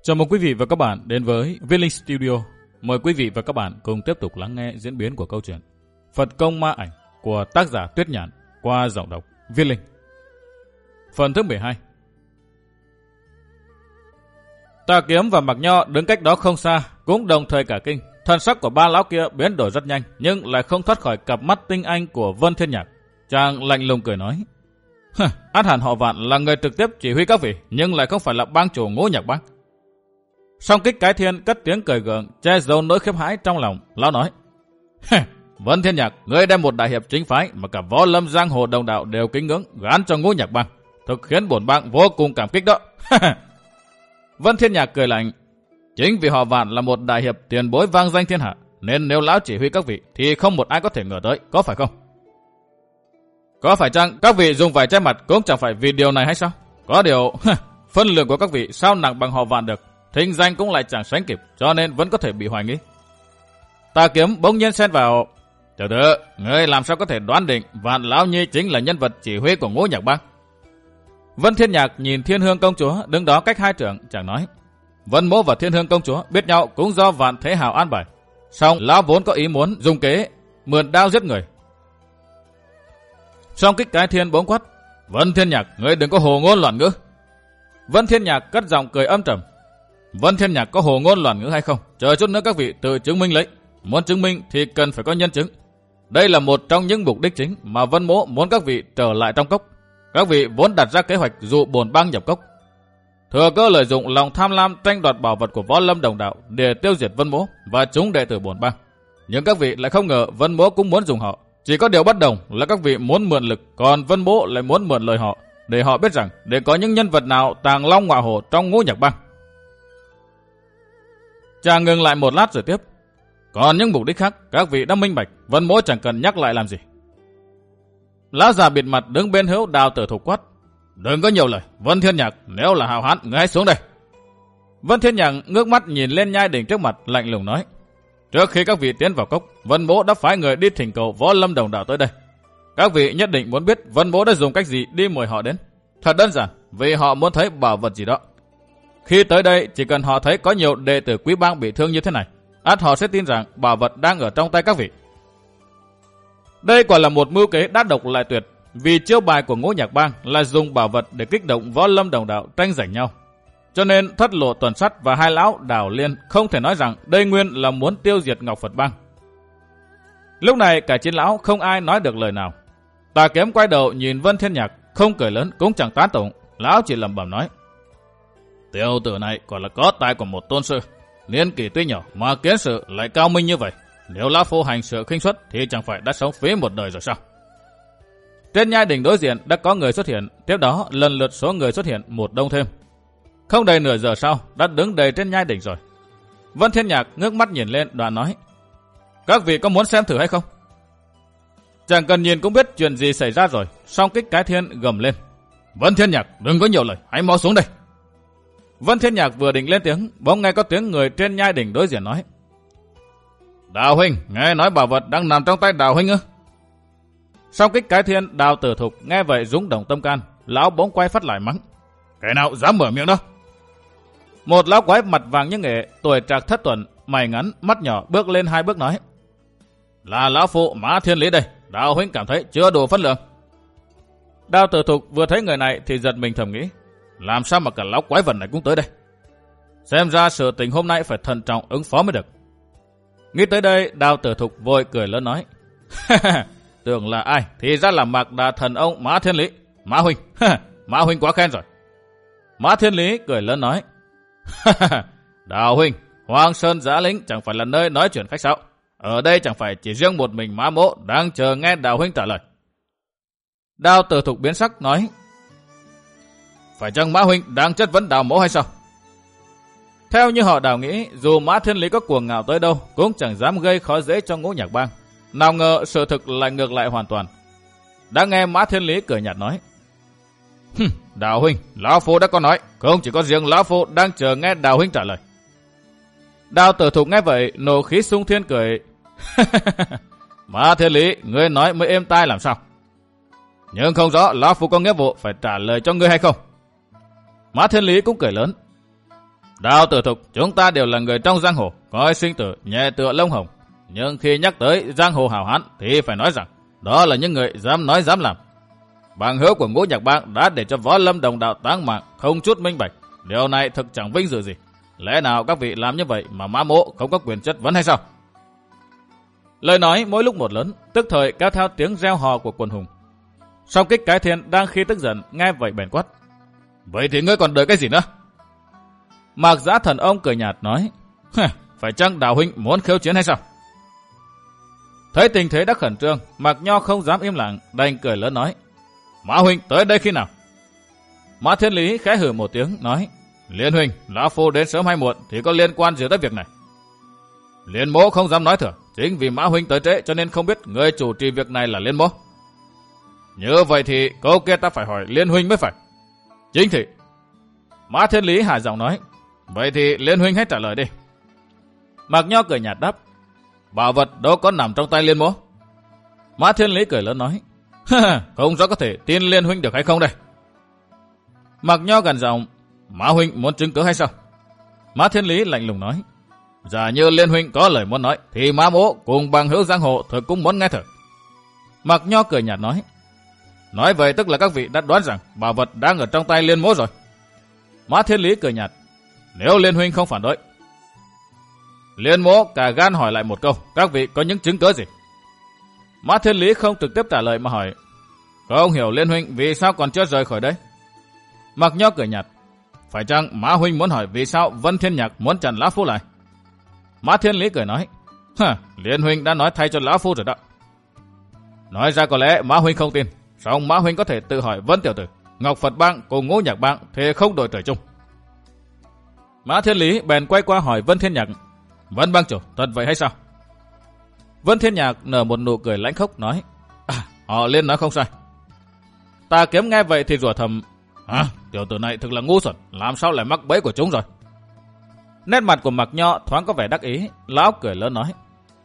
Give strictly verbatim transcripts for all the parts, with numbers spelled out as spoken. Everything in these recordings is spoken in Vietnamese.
Chào mừng quý vị và các bạn đến với Viết Linh Studio. Mời quý vị và các bạn cùng tiếp tục lắng nghe diễn biến của câu chuyện Phật Công Ma Ảnh của tác giả Tuyết Nhạn qua giọng đọc Viết Linh. Phần thứ mười hai. Tà Kiếm và Mạc Nho đứng cách đó không xa, cũng đồng thời cả kinh. Thần sắc của ba lão kia biến đổi rất nhanh, nhưng lại không thoát khỏi cặp mắt tinh anh của Vân Thiên Nhạc. Chàng lạnh lùng cười nói: át hẳn họ Vạn là người trực tiếp chỉ huy các vị, nhưng lại không phải là bang chủ Ngũ Nhạc Bang. Song Kích Cái Thiên cất tiếng cười gượng, che giấu nỗi khiếp hãi trong lòng. Lão nói: Vân Thiên Nhạc, ngươi đem một đại hiệp chính phái mà cả võ lâm giang hồ đồng đạo đều kính ngưỡng gán cho Ngũ Nhạc Bang, thực khiến bổn bang vô cùng cảm kích đó. Vân Thiên Nhạc cười lạnh: chính vì họ Vạn là một đại hiệp tiền bối vang danh thiên hạ, nên nếu lão chỉ huy các vị thì không một ai có thể ngờ tới, có phải không? Có phải chăng các vị dùng vải che mặt cũng chẳng phải vì điều này hay sao? Có điều, phân lượng của các vị sao nặng bằng họ Vạn được, thính danh cũng lại chẳng sánh kịp, cho nên vẫn có thể bị hoài nghi. Tà Kiếm bỗng nhiên xen vào: Tiểu tử, ngươi làm sao có thể đoán định Vạn Lão Nhi chính là nhân vật chỉ huy của Ngũ Nhạc Bang? Vân Thiên Nhạc nhìn Thiên Hương Công Chúa đứng đó cách hai trượng, chẳng nói. Vân Mỗ và Thiên Hương Công Chúa biết nhau cũng do Vạn Thế Hào an bài. Song lão vốn có ý muốn dùng kế mượn đao giết người. Song Kích Cái Thiên bỗng quát: Vân Thiên Nhạc, ngươi đừng có hồ ngôn loạn ngữ. Vân Thiên Nhạc cất giọng cười âm trầm: Vân Thiên Nhạc có hồ ngôn loạn ngữ hay không, chờ chút nữa các vị tự chứng minh lấy. Muốn chứng minh thì cần phải có nhân chứng. Đây là một trong những mục đích chính mà Vân Mỗ muốn các vị trở lại trong cốc. Các vị vốn đặt ra kế hoạch dụ bổn bang nhập cốc, thừa cơ lợi dụng lòng tham lam tranh đoạt bảo vật của võ lâm đồng đạo để tiêu diệt Vân Mỗ và chúng đệ tử bổn bang. Nhưng các vị lại không ngờ Vân Mỗ cũng muốn dùng họ. Chỉ có điều bất đồng là các vị muốn mượn lực, còn Vân Mỗ lại muốn mượn lời họ, để họ biết rằng để có những nhân vật nào tàng long ngọa hổ trong Ngũ Nhạc Bang. Chàng ngừng lại một lát rồi tiếp: Còn những mục đích khác các vị đã minh bạch, Vân Mỗ chẳng cần nhắc lại làm gì. Lão già bịt mặt đứng bên hữu Đào Tử Thục quát: Đừng có nhiều lời, Vân Thiên Nhạc, nếu là hào hán ngươi hãy xuống đây. Vân Thiên Nhạc ngước mắt nhìn lên nhai đỉnh trước mặt, lạnh lùng nói: Trước khi các vị tiến vào cốc, Vân Mỗ đã phái người đi thỉnh cầu võ lâm đồng đạo tới đây. Các vị nhất định muốn biết Vân Mỗ đã dùng cách gì đi mời họ đến. Thật đơn giản, vì họ muốn thấy bảo vật gì đó. Khi tới đây, chỉ cần họ thấy có nhiều đệ tử quý bang bị thương như thế này, ắt họ sẽ tin rằng bảo vật đang ở trong tay các vị. Đây quả là một mưu kế đắt độc lại tuyệt, vì chiêu bài của Ngũ Nhạc Bang là dùng bảo vật để kích động võ lâm đồng đạo tranh giành nhau. Cho nên Thất Lộ Tuần Sắt và hai lão Đào Liên không thể nói rằng đây nguyên là muốn tiêu diệt Ngọc Phật Bang. Lúc này cả chín lão không ai nói được lời nào. Tà Kiếm quay đầu nhìn Vân Thiên Nhạc, không cười lớn cũng chẳng tán tụng, lão chỉ lẩm bẩm nói: Tiểu tử này còn là có tài của một tôn sư, niên kỷ tuy nhỏ mà kiến sự lại cao minh như vậy. Nếu lão phu hành sự khinh suất thì chẳng phải đã sống phí một đời rồi sao? Trên nhai đỉnh đối diện đã có người xuất hiện, tiếp đó lần lượt số người xuất hiện một đông thêm. Không đầy nửa giờ sau đã đứng đầy trên nhai đỉnh rồi. Vân Thiên Nhạc ngước mắt nhìn lên, đoạn nói: Các vị có muốn xem thử hay không? Chẳng cần nhìn cũng biết chuyện gì xảy ra rồi. Song Kích Cái Thiên gầm lên: Vân Thiên Nhạc, đừng có nhiều lời, hãy mau xuống đây. Vân Thiên Nhạc vừa định lên tiếng, bỗng nghe có tiếng người trên nhai đỉnh đối diện nói: Đào huynh, nghe nói bảo vật đang nằm trong tay Đào huynh ư? Song Kích Cái Thiên, Đào Tử Thục nghe vậy rúng động tâm can, lão bỗng quay phát lại mắng: Kẻ nào dám mở miệng đó? Một lão quái mặt vàng như nghệ, tuổi trạc thất tuần, mày ngắn, mắt nhỏ bước lên hai bước nói: Là lão phụ Mã Thiên Lý đây, Đào huynh cảm thấy chưa đủ phân lượng. Đào Tử Thục vừa thấy người này thì giật mình thầm nghĩ: Làm sao mà cả lão quái vật này cũng tới đây? Xem ra sự tình hôm nay phải thận trọng ứng phó mới được. Nghĩ tới đây, Đào Tử Thục vội cười lớn nói: Tưởng là ai, thì ra là Mạc Đà Thần ông Mã Thiên Lý. Mã huynh, Mã huynh quá khen rồi. Mã Thiên Lý cười lớn nói: Đào huynh, Hoàng Sơn Giã Lĩnh chẳng phải là nơi nói chuyện khách sáo. Ở đây chẳng phải chỉ riêng một mình Mã Mỗ đang chờ nghe Đào huynh trả lời. Đào Tử Thục biến sắc nói: Phải chăng Mã huynh đang chất vấn Đào Mỗ hay sao? Theo như họ Đào nghĩ, dù Mã Thiên Lý có cuồng ngạo tới đâu cũng chẳng dám gây khó dễ cho Ngũ Nhạc Bang. Nào ngờ sự thực lại ngược lại hoàn toàn. Đã nghe Mã Thiên Lý cười nhạt nói: Đào huynh, lão phu đã có nói, không chỉ có riêng lão phu đang chờ nghe Đào huynh trả lời. Đào Tử Thục nghe vậy nổ khí sung thiên cười: Mã Thiên Lý, ngươi nói mới êm tai làm sao? Nhưng không rõ lão phu có nghĩa vụ phải trả lời cho ngươi hay không? Mã Thiên Lý cũng cười lớn: Đào Tử Thục, chúng ta đều là người trong giang hồ, coi sinh tử nhẹ tựa lông hồng. Nhưng khi nhắc tới giang hồ hảo hán thì phải nói rằng đó là những người dám nói dám làm. Bằng hữu của Ngũ Nhạc Bang đã để cho Võ Lâm đồng đạo táng mạng không chút minh bạch. Điều này thực chẳng vinh dự gì. Lẽ nào các vị làm như vậy mà Mã Mỗ không có quyền chất vấn hay sao? Lời nói mỗi lúc một lớn, tức thời kéo theo tiếng reo hò của quần hùng. Song Kích Cái Thiên đang khi tức giận nghe vậy bèn quát: vậy thì ngươi còn đợi cái gì nữa? Mạc Giã Thần Ông cười nhạt nói: phải chăng Đào huynh muốn khiêu chiến hay sao? Thấy tình thế đã khẩn trương, Mạc Nho không dám im lặng, đành cười lớn nói: Mã huynh tới đây khi nào? Mã Thiên Lý khẽ hừ một tiếng nói: Liên huynh, lão phu đến sớm hay muộn thì có liên quan gì tới việc này? Liên Mỗ không dám nói thừa, chính vì Mã huynh tới trễ cho nên không biết người chủ trì việc này là Liên Mỗ. Như vậy thì câu kia ta phải hỏi Liên huynh mới phải. Chính thị. Mã Thiên Lý hạ giọng nói: vậy thì Liên huynh hãy trả lời đi. Mạc Nho cười nhạt đáp: bảo vật đâu có nằm trong tay Liên Mỗ. Mã Thiên Lý cười lớn nói: không rõ có thể tin Liên huynh được hay không đây? Mạc Nho gằn giọng: Mã huynh muốn chứng cứ hay sao? Mã Thiên Lý lạnh lùng nói: giả như Liên huynh có lời muốn nói thì Mã Mỗ cùng bằng hữu giang hồ thôi cũng muốn nghe thử. Mạc Nho cười nhạt nói: nói vậy tức là các vị đã đoán rằng bảo vật đang ở trong tay Liên Mỗ rồi. Mã Thiên Lý cười nhạt: nếu Liên huynh không phản đối. Liên Mỗ cả gan hỏi lại một câu, các vị có những chứng cứ gì? Mã Thiên Lý không trực tiếp trả lời mà hỏi: không hiểu Liên huynh vì sao còn chưa rời khỏi đấy? Mạc Nho cười nhạt: phải chăng Mã huynh muốn hỏi vì sao Vân Thiên Nhạc muốn chặn lão phu lại? Mã Thiên Lý cười nói: hả, Liên huynh đã nói thay cho lão phu rồi đó. Nói ra có lẽ Mã huynh không tin, song Mã huynh có thể tự hỏi Vân tiểu tử, Ngọc Phật Bang cùng Ngũ Nhạc Bang thì không đổi trời chung. Mã Thiên Lý bèn quay qua hỏi Vân Thiên Nhạc: Vân bang chủ, thật vậy hay sao? Vân Thiên Nhạc nở một nụ cười lãnh khốc nói: à, họ Liên nói không sai. Tà Kiếm nghe vậy thì rủa thầm: à, tiểu tử này thực là ngu xuẩn, làm sao lại mắc bẫy của chúng rồi? Nét mặt của Mạc Nho thoáng có vẻ đắc ý, lão cười lớn nói: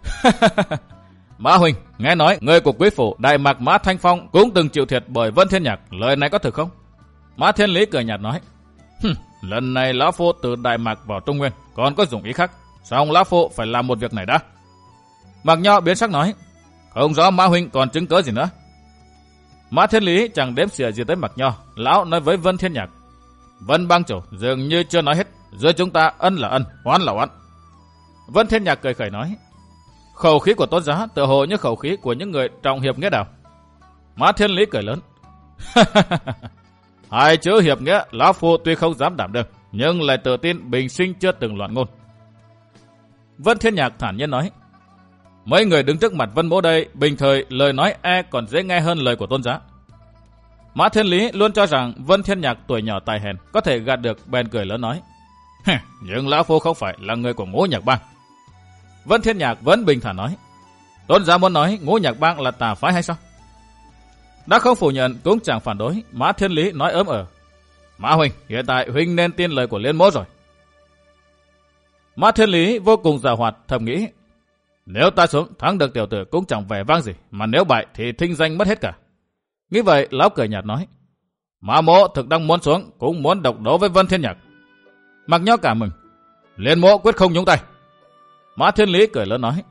Mã huynh, nghe nói người của quý phủ Đại Mạc Mã Thanh Phong cũng từng chịu thiệt bởi Vân Thiên Nhạc, lời này có thực không? Mã Thiên Lý cười nhạt nói: lần này lão phu từ Đại Mạc vào Trung Nguyên còn có dụng ý khác, song lão phu phải làm một việc này đã. Mạc Nho biến sắc nói: không rõ Mã huynh còn chứng cớ gì nữa. Mã Thiên Lý chẳng đếm xỉa gì tới Mạc Nho, lão nói với Vân Thiên Nhạc: Vân bang chủ dường như chưa nói hết, giữa chúng ta ân là ân, oán là oán. Vân Thiên Nhạc cười khẩy nói: khẩu khí của Tôn giá tựa hồ như khẩu khí của những người trọng hiệp nghĩa đạo. Mã Thiên Lý cười lớn: hai chữ hiệp nghĩa lão phu tuy không dám đảm đương, nhưng lại tự tin bình sinh chưa từng loạn ngôn. Vân Thiên Nhạc thản nhiên nói: mấy người đứng trước mặt Vân Mỗ đây, bình thời lời nói e còn dễ nghe hơn lời của Tôn giá. Mã Thiên Lý luôn cho rằng Vân Thiên Nhạc tuổi nhỏ tài hèn, có thể gạt được, bèn cười lớn nói: nhưng lão phu không phải là người của Ngũ Nhạc Bang. Vân Thiên Nhạc vẫn bình thản nói: Tôn giá muốn nói Ngũ Nhạc Bang là tà phái hay sao? Đã không phủ nhận cũng chẳng phản đối, Mã Thiên Lý nói ớm ở: Mã huynh, hiện tại huynh nên tin lời của Liên Mỗ rồi. Mã Thiên Lý vô cùng giàu hoạt, thầm nghĩ: nếu ta xuống thắng được tiểu tử cũng chẳng vẻ vang gì, mà nếu bại thì thinh danh mất hết cả. Nghĩ vậy, lão cười nhạt nói: Mã Mỗ thực đang muốn xuống, cũng muốn độc đấu với Vân Thiên Nhạc. Mạc Nho cả mừng: Liên Mỗ quyết không nhúng tay. Mã Thiên Lý cười lớn nói: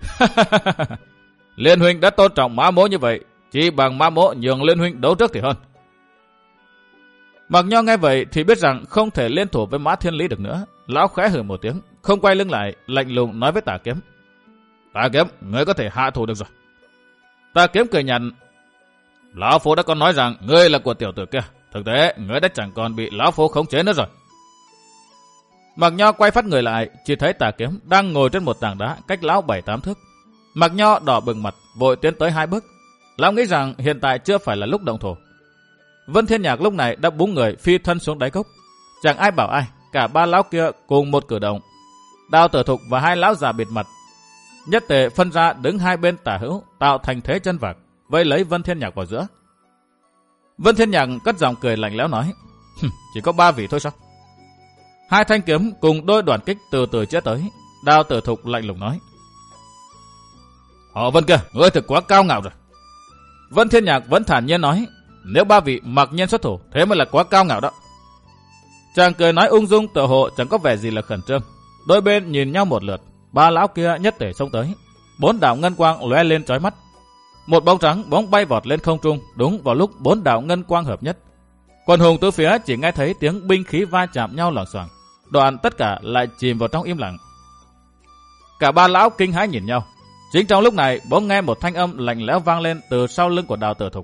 Liên huynh đã tôn trọng Mã Mỗ như vậy, chỉ bằng Mã Mỗ nhường Liên huynh đấu trước thì hơn. Mạc Nho nghe vậy thì biết rằng không thể liên thủ với Mã Thiên Lý được nữa, lão khẽ hừ một tiếng, không quay lưng lại, lạnh lùng nói với Tà Kiếm: Tà Kiếm, ngươi có thể hạ thủ được rồi. Tà Kiếm cười nhạt: lão phu đã có nói rằng ngươi là của tiểu tử kia, thực tế ngươi đã chẳng còn bị lão phu khống chế nữa rồi. Mạc Nho quay phát người lại, chỉ thấy Tà Kiếm đang ngồi trên một tảng đá cách lão bảy tám thước. Mạc Nho đỏ bừng mặt, vội tiến tới hai bước. Lão nghĩ rằng hiện tại chưa phải là lúc động thủ. Vân Thiên Nhạc lúc này đã búng người phi thân xuống đáy cốc. Chẳng ai bảo ai, cả ba lão kia cùng một cử động. Đào Tử Thục và hai lão già bịt mặt nhất tề phân ra đứng hai bên tả hữu, tạo thành thế chân vạc, vây lấy Vân Thiên Nhạc vào giữa. Vân Thiên Nhạc cất giọng cười lạnh lẽo nói: chỉ có ba vị thôi sao? Hai thanh kiếm cùng đôi đoàn kích từ từ chĩa tới. Đào Tử Thục lạnh lùng nói: họ Vân kia, ngươi thực quá cao ngạo rồi. Vân Thiên Nhạc vẫn thản nhiên nói: nếu ba vị mặc nhiên xuất thủ, thế mới là quá cao ngạo đó. Chàng cười nói ung dung, tựa hồ chẳng có vẻ gì là khẩn trương. Đôi bên nhìn nhau một lượt, ba lão kia nhất tể xông tới. Bốn đạo ngân quang lóe lên chói mắt. Một bóng trắng bóng bay vọt lên không trung, đúng vào lúc bốn đạo ngân quang hợp nhất. Quần hùng tứ phía chỉ nghe thấy tiếng binh khí va chạm nhau loảng xoảng. Đoạn tất cả lại chìm vào trong im lặng. Cả ba lão kinh hãi nhìn nhau. Chính trong lúc này bỗng nghe một thanh âm lạnh lẽo vang lên từ sau lưng của Đào Tử Thục.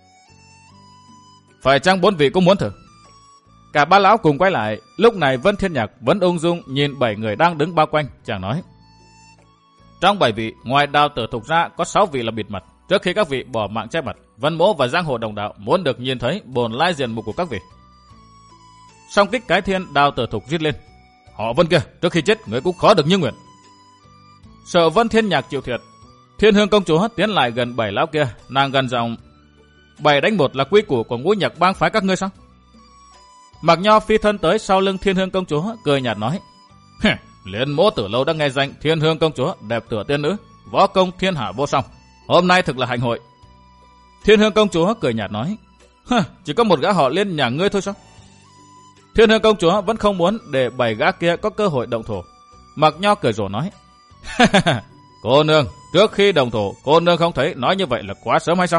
Phải chăng bốn vị cũng muốn thử? Cả ba lão cùng quay lại. Lúc này Vân Thiên Nhạc vẫn ung dung nhìn bảy người đang đứng bao quanh. Chàng nói: trong bảy vị, ngoài Đào Tử Thục ra có sáu vị là bịt mặt. Trước khi các vị bỏ mạng che mặt, Vân Mỗ và Giang Hồ đồng đạo muốn được nhìn thấy bổn lai diện mục của các vị. Song kích cái thiên, Đào Tử Thục rít lên: họ Vân kia, trước khi chết người cũng khó được như nguyện. Sợ Vân Thiên Nhạc chịu thiệt, Thiên Hương công chúa tiến lại gần bảy lão kia, nàng gần giọng: bảy đánh một là quy củ của ngũ nhạc bang phái các ngươi sao? Mạc Nho phi thân tới sau lưng Thiên Hương công chúa, cười nhạt nói: Liên Mỗ từ lâu đã nghe danh Thiên Hương công chúa đẹp tựa tiên nữ, võ công thiên hạ vô song. Hôm nay thực là hạnh hội. Thiên Hương công chúa cười nhạt nói: chỉ có một gã họ Liên nhà ngươi thôi sao? Thiên Hương công chúa vẫn không muốn để bảy gã kia có cơ hội động thổ. Mạc Nho cười rồ nói: cô nương, trước khi đồng thổ, cô nương không thấy nói như vậy là quá sớm hay sao?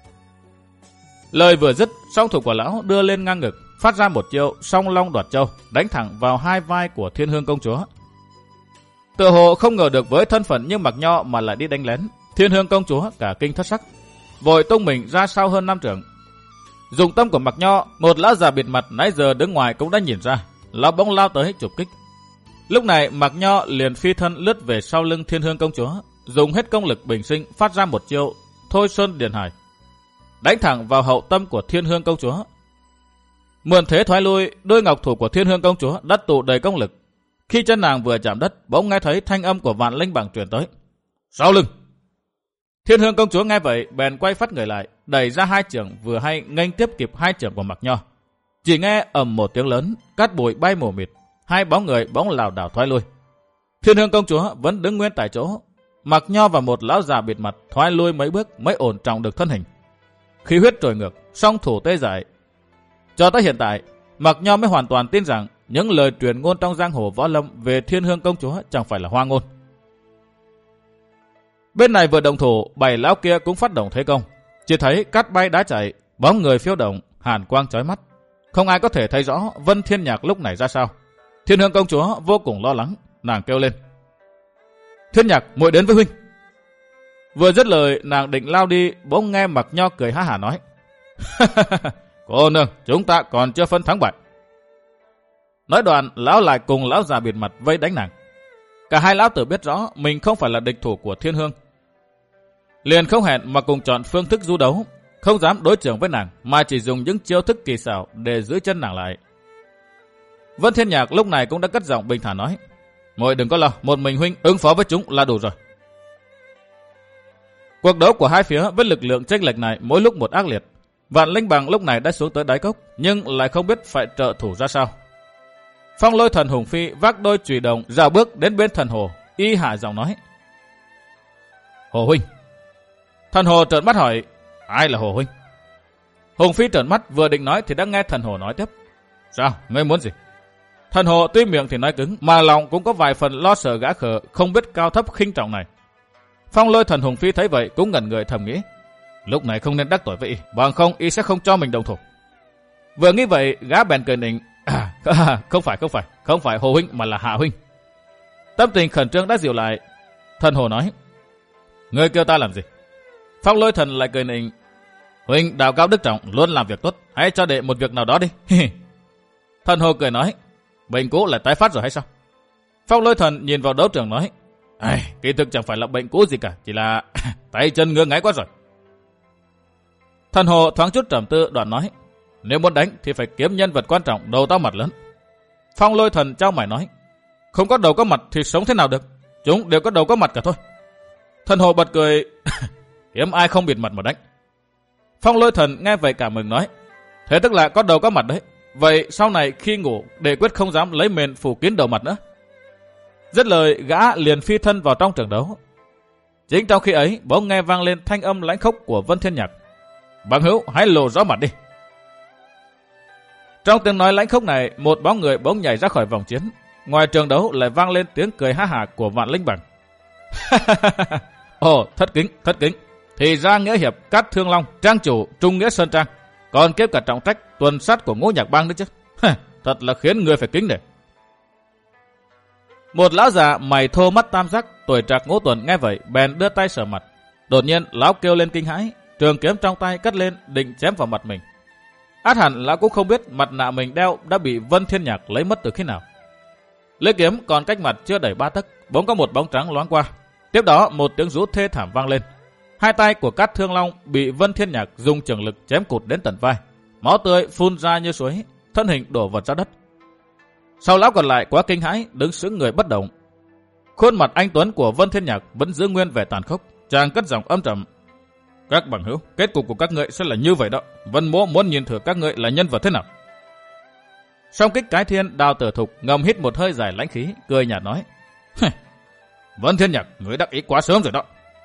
Lời vừa dứt, song thủ của lão đưa lên ngang ngực, phát ra một chiêu song long đoạt châu, đánh thẳng vào hai vai của Thiên Hương công chúa. Tựa hồ không ngờ được với thân phận như Mạc Nho mà lại đi đánh lén. Thiên Hương công chúa cả kinh thất sắc, vội tung mình ra sau hơn năm trượng. Dùng tâm của Mạc Nho, một lão già bịt mặt nãy giờ đứng ngoài cũng đã nhìn ra, lão bỗng lao tới chụp kích. Lúc này Mạc Nho liền phi thân lướt về sau lưng Thiên Hương công chúa, dùng hết công lực bình sinh phát ra một chiêu Thôi Xuân Điền Hải, đánh thẳng vào hậu tâm của Thiên Hương công chúa. Mượn thế thoái lui, đôi ngọc thủ của Thiên Hương công chúa đã tụ đầy công lực. Khi chân nàng vừa chạm đất, bỗng nghe thấy thanh âm của Vạn Linh Bảng truyền tới: sau lưng. Thiên Hương công chúa nghe vậy, bèn quay phát người lại, đẩy ra hai chưởng vừa hay nghênh tiếp kịp hai chưởng của Mạc Nho. Chỉ nghe ầm một tiếng lớn, cát bụi bay mù mịt, hai bóng người bỗng lảo đảo thoái lui. Thiên Hương công chúa vẫn đứng nguyên tại chỗ. Mạc Nho và một lão già bịt mặt thoái lui mấy bước mới ổn trọng được thân hình. Khí huyết trồi ngược, song thủ tê dại. Cho tới hiện tại, Mạc Nho mới hoàn toàn tin rằng những lời truyền ngôn trong giang hồ võ lâm về Thiên Hương công chúa chẳng phải là hoa ngôn. Bên này vừa đồng thủ, bảy lão kia cũng phát động thế công. Chỉ thấy cát bay đá chạy, bóng người phiêu động, hàn quang chói mắt. Không ai có thể thấy rõ Vân Thiên Nhạc lúc này ra sao. Thiên Hương công chúa vô cùng lo lắng, nàng kêu lên: Thiên Nhạc, muội đến với huynh. Vừa dứt lời, nàng định lao đi, bỗng nghe Mạc Nho cười ha hả nói: cô nương, chúng ta còn chưa phân thắng bại. Nói đoạn, lão lại cùng lão già bịt mặt vây đánh nàng. Cả hai lão tử biết rõ mình không phải là địch thủ của Thiên Hương, liền không hẹn mà cùng chọn phương thức du đấu, không dám đối chưởng với nàng, mà chỉ dùng những chiêu thức kỳ xảo để giữ chân nàng lại. Vân Thiên Nhạc lúc này cũng đã cất giọng bình thản nói: muội đừng có lo, một mình huynh ứng phó với chúng là đủ rồi. Cuộc đấu của hai phía với lực lượng chênh lệch này mỗi lúc một ác liệt. Vạn Linh Bằng lúc này đã xuống tới đáy cốc, nhưng lại không biết phải trợ thủ ra sao. Phong Lôi Thần Hùng Phi vác đôi chùy đồng dạo bước đến bên Thần Hồ, y hạ giọng nói: Hồ huynh. Thần Hồ trợn mắt hỏi: ai là Hồ huynh? Hùng Phi trợn mắt vừa định nói thì đã nghe Thần Hồ nói tiếp: sao, ngươi muốn gì? Thần Hồ tuy miệng thì nói cứng, mà lòng cũng có vài phần lo sợ gã khờ không biết cao thấp khinh trọng này. Phong Lôi Thần Hùng Phi thấy vậy cũng ngẩn người thầm nghĩ: lúc này không nên đắc tội với y, bằng không y sẽ không cho mình đồng thủ. Vừa nghĩ vậy, gã bèn cười nịnh: à, không phải, không phải, không phải Hồ huynh mà là Hạ huynh. Tâm tình khẩn trương đã dịu lại. Thần Hồ nói: ngươi kêu ta làm gì? Phong Lôi Thần lại cười nịnh: huynh đạo cao đức trọng, luôn làm việc tốt, hãy cho đệ một việc nào đó đi. Thần Hồ cười nói: bệnh cũ lại tái phát rồi hay sao? Phong Lôi Thần nhìn vào đấu trường nói: ai, kỳ thực chẳng phải là bệnh cũ gì cả, chỉ là tay chân ngứa ngáy quá rồi. Thần Hồ thoáng chút trầm tư, đoạn nói: nếu muốn đánh thì phải kiếm nhân vật quan trọng, đầu to mặt lớn. Phong Lôi Thần trao mày nói: không có đầu có mặt thì sống thế nào được? Chúng đều có đầu có mặt cả thôi. Thần Hồ bật cười: hiếm ai không bịt mặt mà đánh. Phong Lôi Thần nghe vậy cả mừng nói: thế tức là có đầu có mặt đấy. Vậy sau này khi ngủ đệ quyết không dám lấy mền phủ kín đầu mặt nữa. Dứt lời, gã liền phi thân vào trong trận đấu. Chính trong khi ấy, bỗng nghe vang lên thanh âm lãnh khốc của Vân Thiên Nhạc: bằng hữu, hãy lộ rõ mặt đi. Trong tiếng nói lãnh khốc này, một bóng người bỗng nhảy ra khỏi vòng chiến. Ngoài trường đấu lại vang lên tiếng cười ha hả của Vạn Linh Bằng. Ồ, thất kính, thất kính. Thì ra nghĩa hiệp Cát Thương Long, trang chủ Trung Nghĩa Sơn Trang, còn kiếp cả trọng trách tuần sát của Ngũ Nhạc Bang nữa chứ. Thật là khiến người phải kính nể. Một lão già mày thô mắt tam giác, tuổi trạc ngũ tuần nghe vậy bèn đưa tay sờ mặt. Đột nhiên lão kêu lên kinh hãi, trường kiếm trong tay cất lên định chém vào mặt mình. Át hẳn lão cũng không biết mặt nạ mình đeo đã bị Vân Thiên Nhạc lấy mất từ khi nào. Lưỡi kiếm còn cách mặt chưa đầy ba tấc, bỗng có một bóng trắng loáng qua. Tiếp đó một tiếng rú thê thảm vang lên. Hai tay của Cát Thương Long bị Vân Thiên Nhạc dùng trường lực chém cụt đến tận vai, máu tươi phun ra như suối, thân hình đổ vật ra đất. Sau lão còn lại quá kinh hãi, đứng sững người bất động. Khuôn mặt anh tuấn của Vân Thiên Nhạc vẫn giữ nguyên vẻ tàn khốc, chàng cất giọng âm trầm: "Các bằng hữu, kết cục của các ngươi sẽ là như vậy đó. Vân Mỗ muốn nhìn thử các ngươi là nhân vật thế nào." Song Kích Cái Thiên Đào Tử Thục ngầm hít một hơi dài lãnh khí, cười nhạt nói: "Vân Thiên Nhạc, ngươi đắc ý quá sớm rồi đó."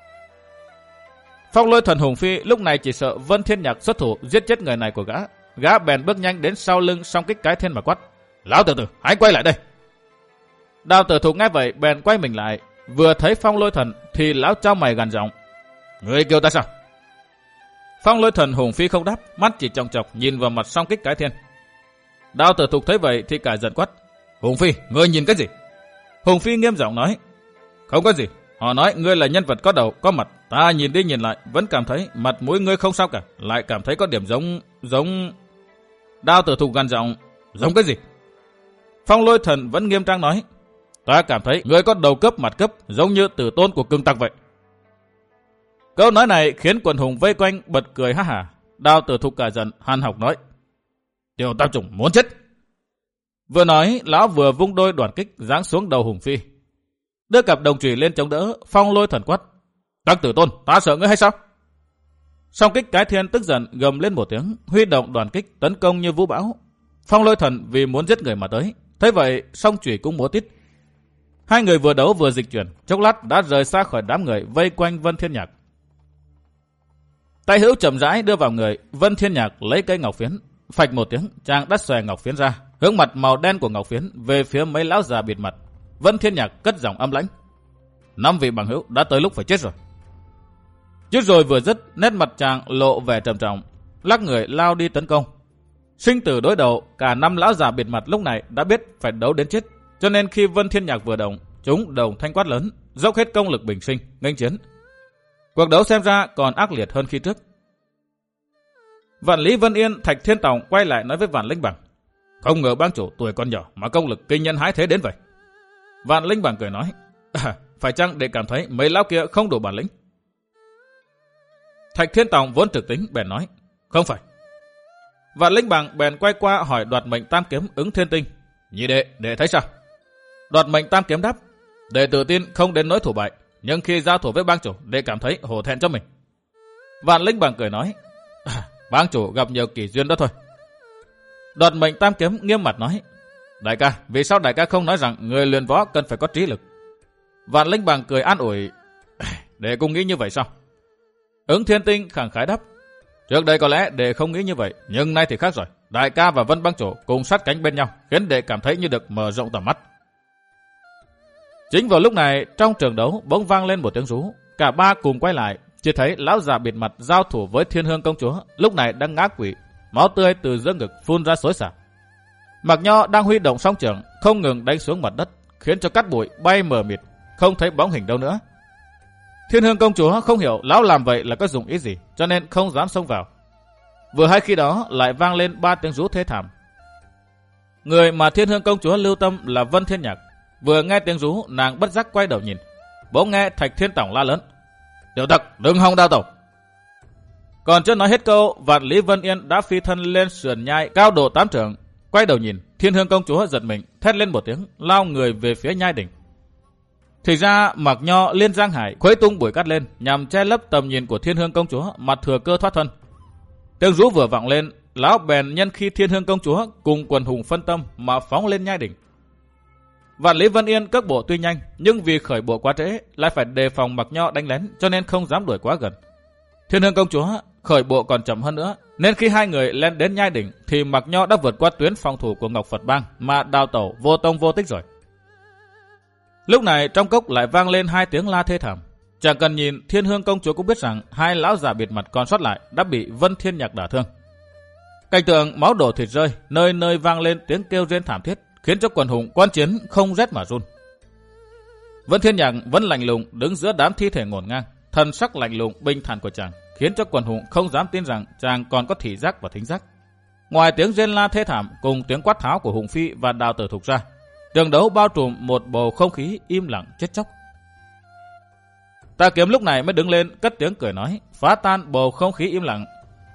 Phong Lôi Thần Hùng Phi lúc này chỉ sợ Vân Thiên Nhạc xuất thủ giết chết người này của gã, gã bèn bước nhanh đến sau lưng Song Kích Cái Thiên mà quát: "Lão tử tử, hãy quay lại đây!" Đào Tử Thục nghe vậy bèn quay mình lại, vừa thấy Phong Lôi Thần thì lão chau mày gằn giọng: "Ngươi kêu ta sao?" Phong Lôi Thần Hùng Phi không đáp, mắt chỉ chòng chọc nhìn vào mặt Song Kích Cái Thiên. Đào Tử Thục thấy vậy thì cả giận quát: "Hùng Phi, ngươi nhìn cái gì?" Hùng Phi nghiêm giọng nói: "Không có gì. Họ nói ngươi là nhân vật có đầu có mặt, ta nhìn đi nhìn lại vẫn cảm thấy mặt mũi ngươi không sao cả, lại cảm thấy có điểm giống giống." Đào Tử Thục gằn giọng: "Giống cái gì?" Phong Lôi Thần vẫn nghiêm trang nói: "Ta cảm thấy ngươi có đầu cấp mặt cấp, giống như tử tôn của cương tặc vậy." Câu nói này khiến quần hùng vây quanh bật cười ha hả. Đào Tử Thục cả giận, hàn học nói: "Tiểu Tam Trùng muốn chết." Vừa nói, lão vừa vung đôi đoản kích giáng xuống đầu Hùng Phi, đưa cặp đồng chùy lên chống đỡ. Phong Lôi Thần quát: "Các tử tôn, ta sợ ngươi hay sao?" Song Kích Cái Thiên tức giận gầm lên một tiếng, huy động đoản kích tấn công như vũ bão. Phong Lôi Thần vì muốn giết người mà tới, thấy vậy song chùy cũng múa tít. Hai người vừa đấu vừa dịch chuyển, chốc lát đã rời xa khỏi đám người vây quanh Vân Thiên Nhạc. Tay hữu chậm rãi đưa vào người, Vân Thiên Nhạc lấy cây ngọc phiến, phạch một tiếng, chàng đắt xòe ngọc phiến ra, hướng mặt màu đen của ngọc phiến về phía mấy lão già bịt mặt. Vân Thiên Nhạc cất giọng âm lãnh: "Năm vị bằng hữu đã tới lúc phải chết rồi." Chứ rồi vừa dứt, nét mặt chàng lộ vẻ trầm trọng, lắc người lao đi tấn công. Sinh tử đối đầu, cả năm lão già bịt mặt lúc này đã biết phải đấu đến chết, cho nên khi Vân Thiên Nhạc vừa động, chúng đồng thanh quát lớn, dốc hết công lực bình sinh nghênh chiến. Cuộc đấu xem ra còn ác liệt hơn khi trước. Vạn Lý Vân Yên, Thạch Thiên Tòng quay lại nói với Vạn Linh Bằng: "Không ngờ bang chủ tuổi còn nhỏ mà công lực kinh nhân hái thế đến vậy." Vạn Linh Bằng cười nói: à, "Phải chăng để cảm thấy mấy lão kia không đủ bản lĩnh?" Thạch Thiên Tòng vốn trực tính bèn nói: "Không phải." Vạn Linh Bằng bèn quay qua hỏi Đoạt Mệnh Tam Kiếm Ứng Thiên Tinh: "Nhị đệ, đệ thấy sao?" Đoạt Mệnh Tam Kiếm đáp: "Đệ tự tin không đến nỗi thủ bại, nhưng khi giao thủ với bang chủ, đệ cảm thấy hổ thẹn cho mình." Vạn Linh Bằng cười nói: à, "Bang chủ gặp nhiều kỳ duyên đó thôi." Đoạt Mệnh Tam Kiếm nghiêm mặt nói: "Đại ca, vì sao đại ca không nói rằng người luyện võ cần phải có trí lực?" Vạn Linh Bằng cười an ủi: "Đệ cũng nghĩ như vậy sao?" Ứng Thiên Tinh khẳng khái đáp: "Trước đây có lẽ đệ không nghĩ như vậy, nhưng nay thì khác rồi. Đại ca và Vân bang chủ cùng sát cánh bên nhau, khiến đệ cảm thấy như được mở rộng tầm mắt." Chính vào lúc này, trong trường đấu bỗng vang lên một tiếng rú. Cả ba cùng quay lại, chỉ thấy lão già bịt mặt giao thủ với Thiên Hương công chúa, lúc này đang ngã quỵ, máu tươi từ giữa ngực phun ra xối xả. Mạc Nho đang huy động song trường, không ngừng đánh xuống mặt đất, khiến cho cát bụi bay mờ mịt, không thấy bóng hình đâu nữa. Thiên Hương công chúa không hiểu lão làm vậy là có dụng ý gì, cho nên không dám xông vào. Vừa hay khi đó lại vang lên ba tiếng rú thê thảm. Người mà Thiên Hương công chúa lưu tâm là Vân Thiên Nhạc. Vừa nghe tiếng rú, nàng bất giác quay đầu nhìn, bỗng nghe Thạch Thiên Tòng la lớn: "Tiểu tặc, đừng hòng đao tẩu!" Còn chưa nói hết câu, Vạn Lý Vân Yên đã phi thân lên sườn nhai cao độ tám trượng, quay đầu nhìn, Thiên Hương công chúa giật mình, thét lên một tiếng, lao người về phía nhai đỉnh. Thì ra Mạc Nho liên giang hải khuấy tung bụi cát lên, nhằm che lấp tầm nhìn của Thiên Hương công chúa, mà thừa cơ thoát thân. Tiếng rú vừa vọng lên, lão bèn nhân khi Thiên Hương công chúa cùng quần hùng phân tâm mà phóng lên nhai đỉnh. Vạn Lý Vân Yên cước bộ tuy nhanh, nhưng vì khởi bộ quá trễ, lại phải đề phòng Mạc Nho đánh lén, cho nên không dám đuổi quá gần. Thiên Hương công chúa khởi bộ còn chậm hơn nữa, nên khi hai người lên đến nhai đỉnh thì Mạc Nho đã vượt qua tuyến phòng thủ của Ngọc Phật Bang mà đào tẩu vô tông vô tích rồi. Lúc này trong cốc lại vang lên hai tiếng la thê thảm. Chẳng cần nhìn, Thiên Hương công chúa cũng biết rằng hai lão già bịt mặt còn sót lại đã bị Vân Thiên Nhạc đả thương. Cảnh tượng máu đổ thịt rơi, nơi nơi vang lên tiếng kêu rên thảm thiết, khiến cho quần hùng quan chiến không rét mà run. Vân Thiên Nhạc vẫn lạnh lùng đứng giữa đám thi thể ngổn ngang, thần sắc lạnh lùng bình thản của chàng khiến cho quần hùng không dám tin rằng chàng còn có thị giác và thính giác. Ngoài tiếng rên la thê thảm cùng tiếng quát tháo của Hùng Phi và Đào Tử Thục ra, trận đấu bao trùm một bầu không khí im lặng chết chóc. Tà Kiếm lúc này mới đứng lên cất tiếng cười nói, phá tan bầu không khí im lặng.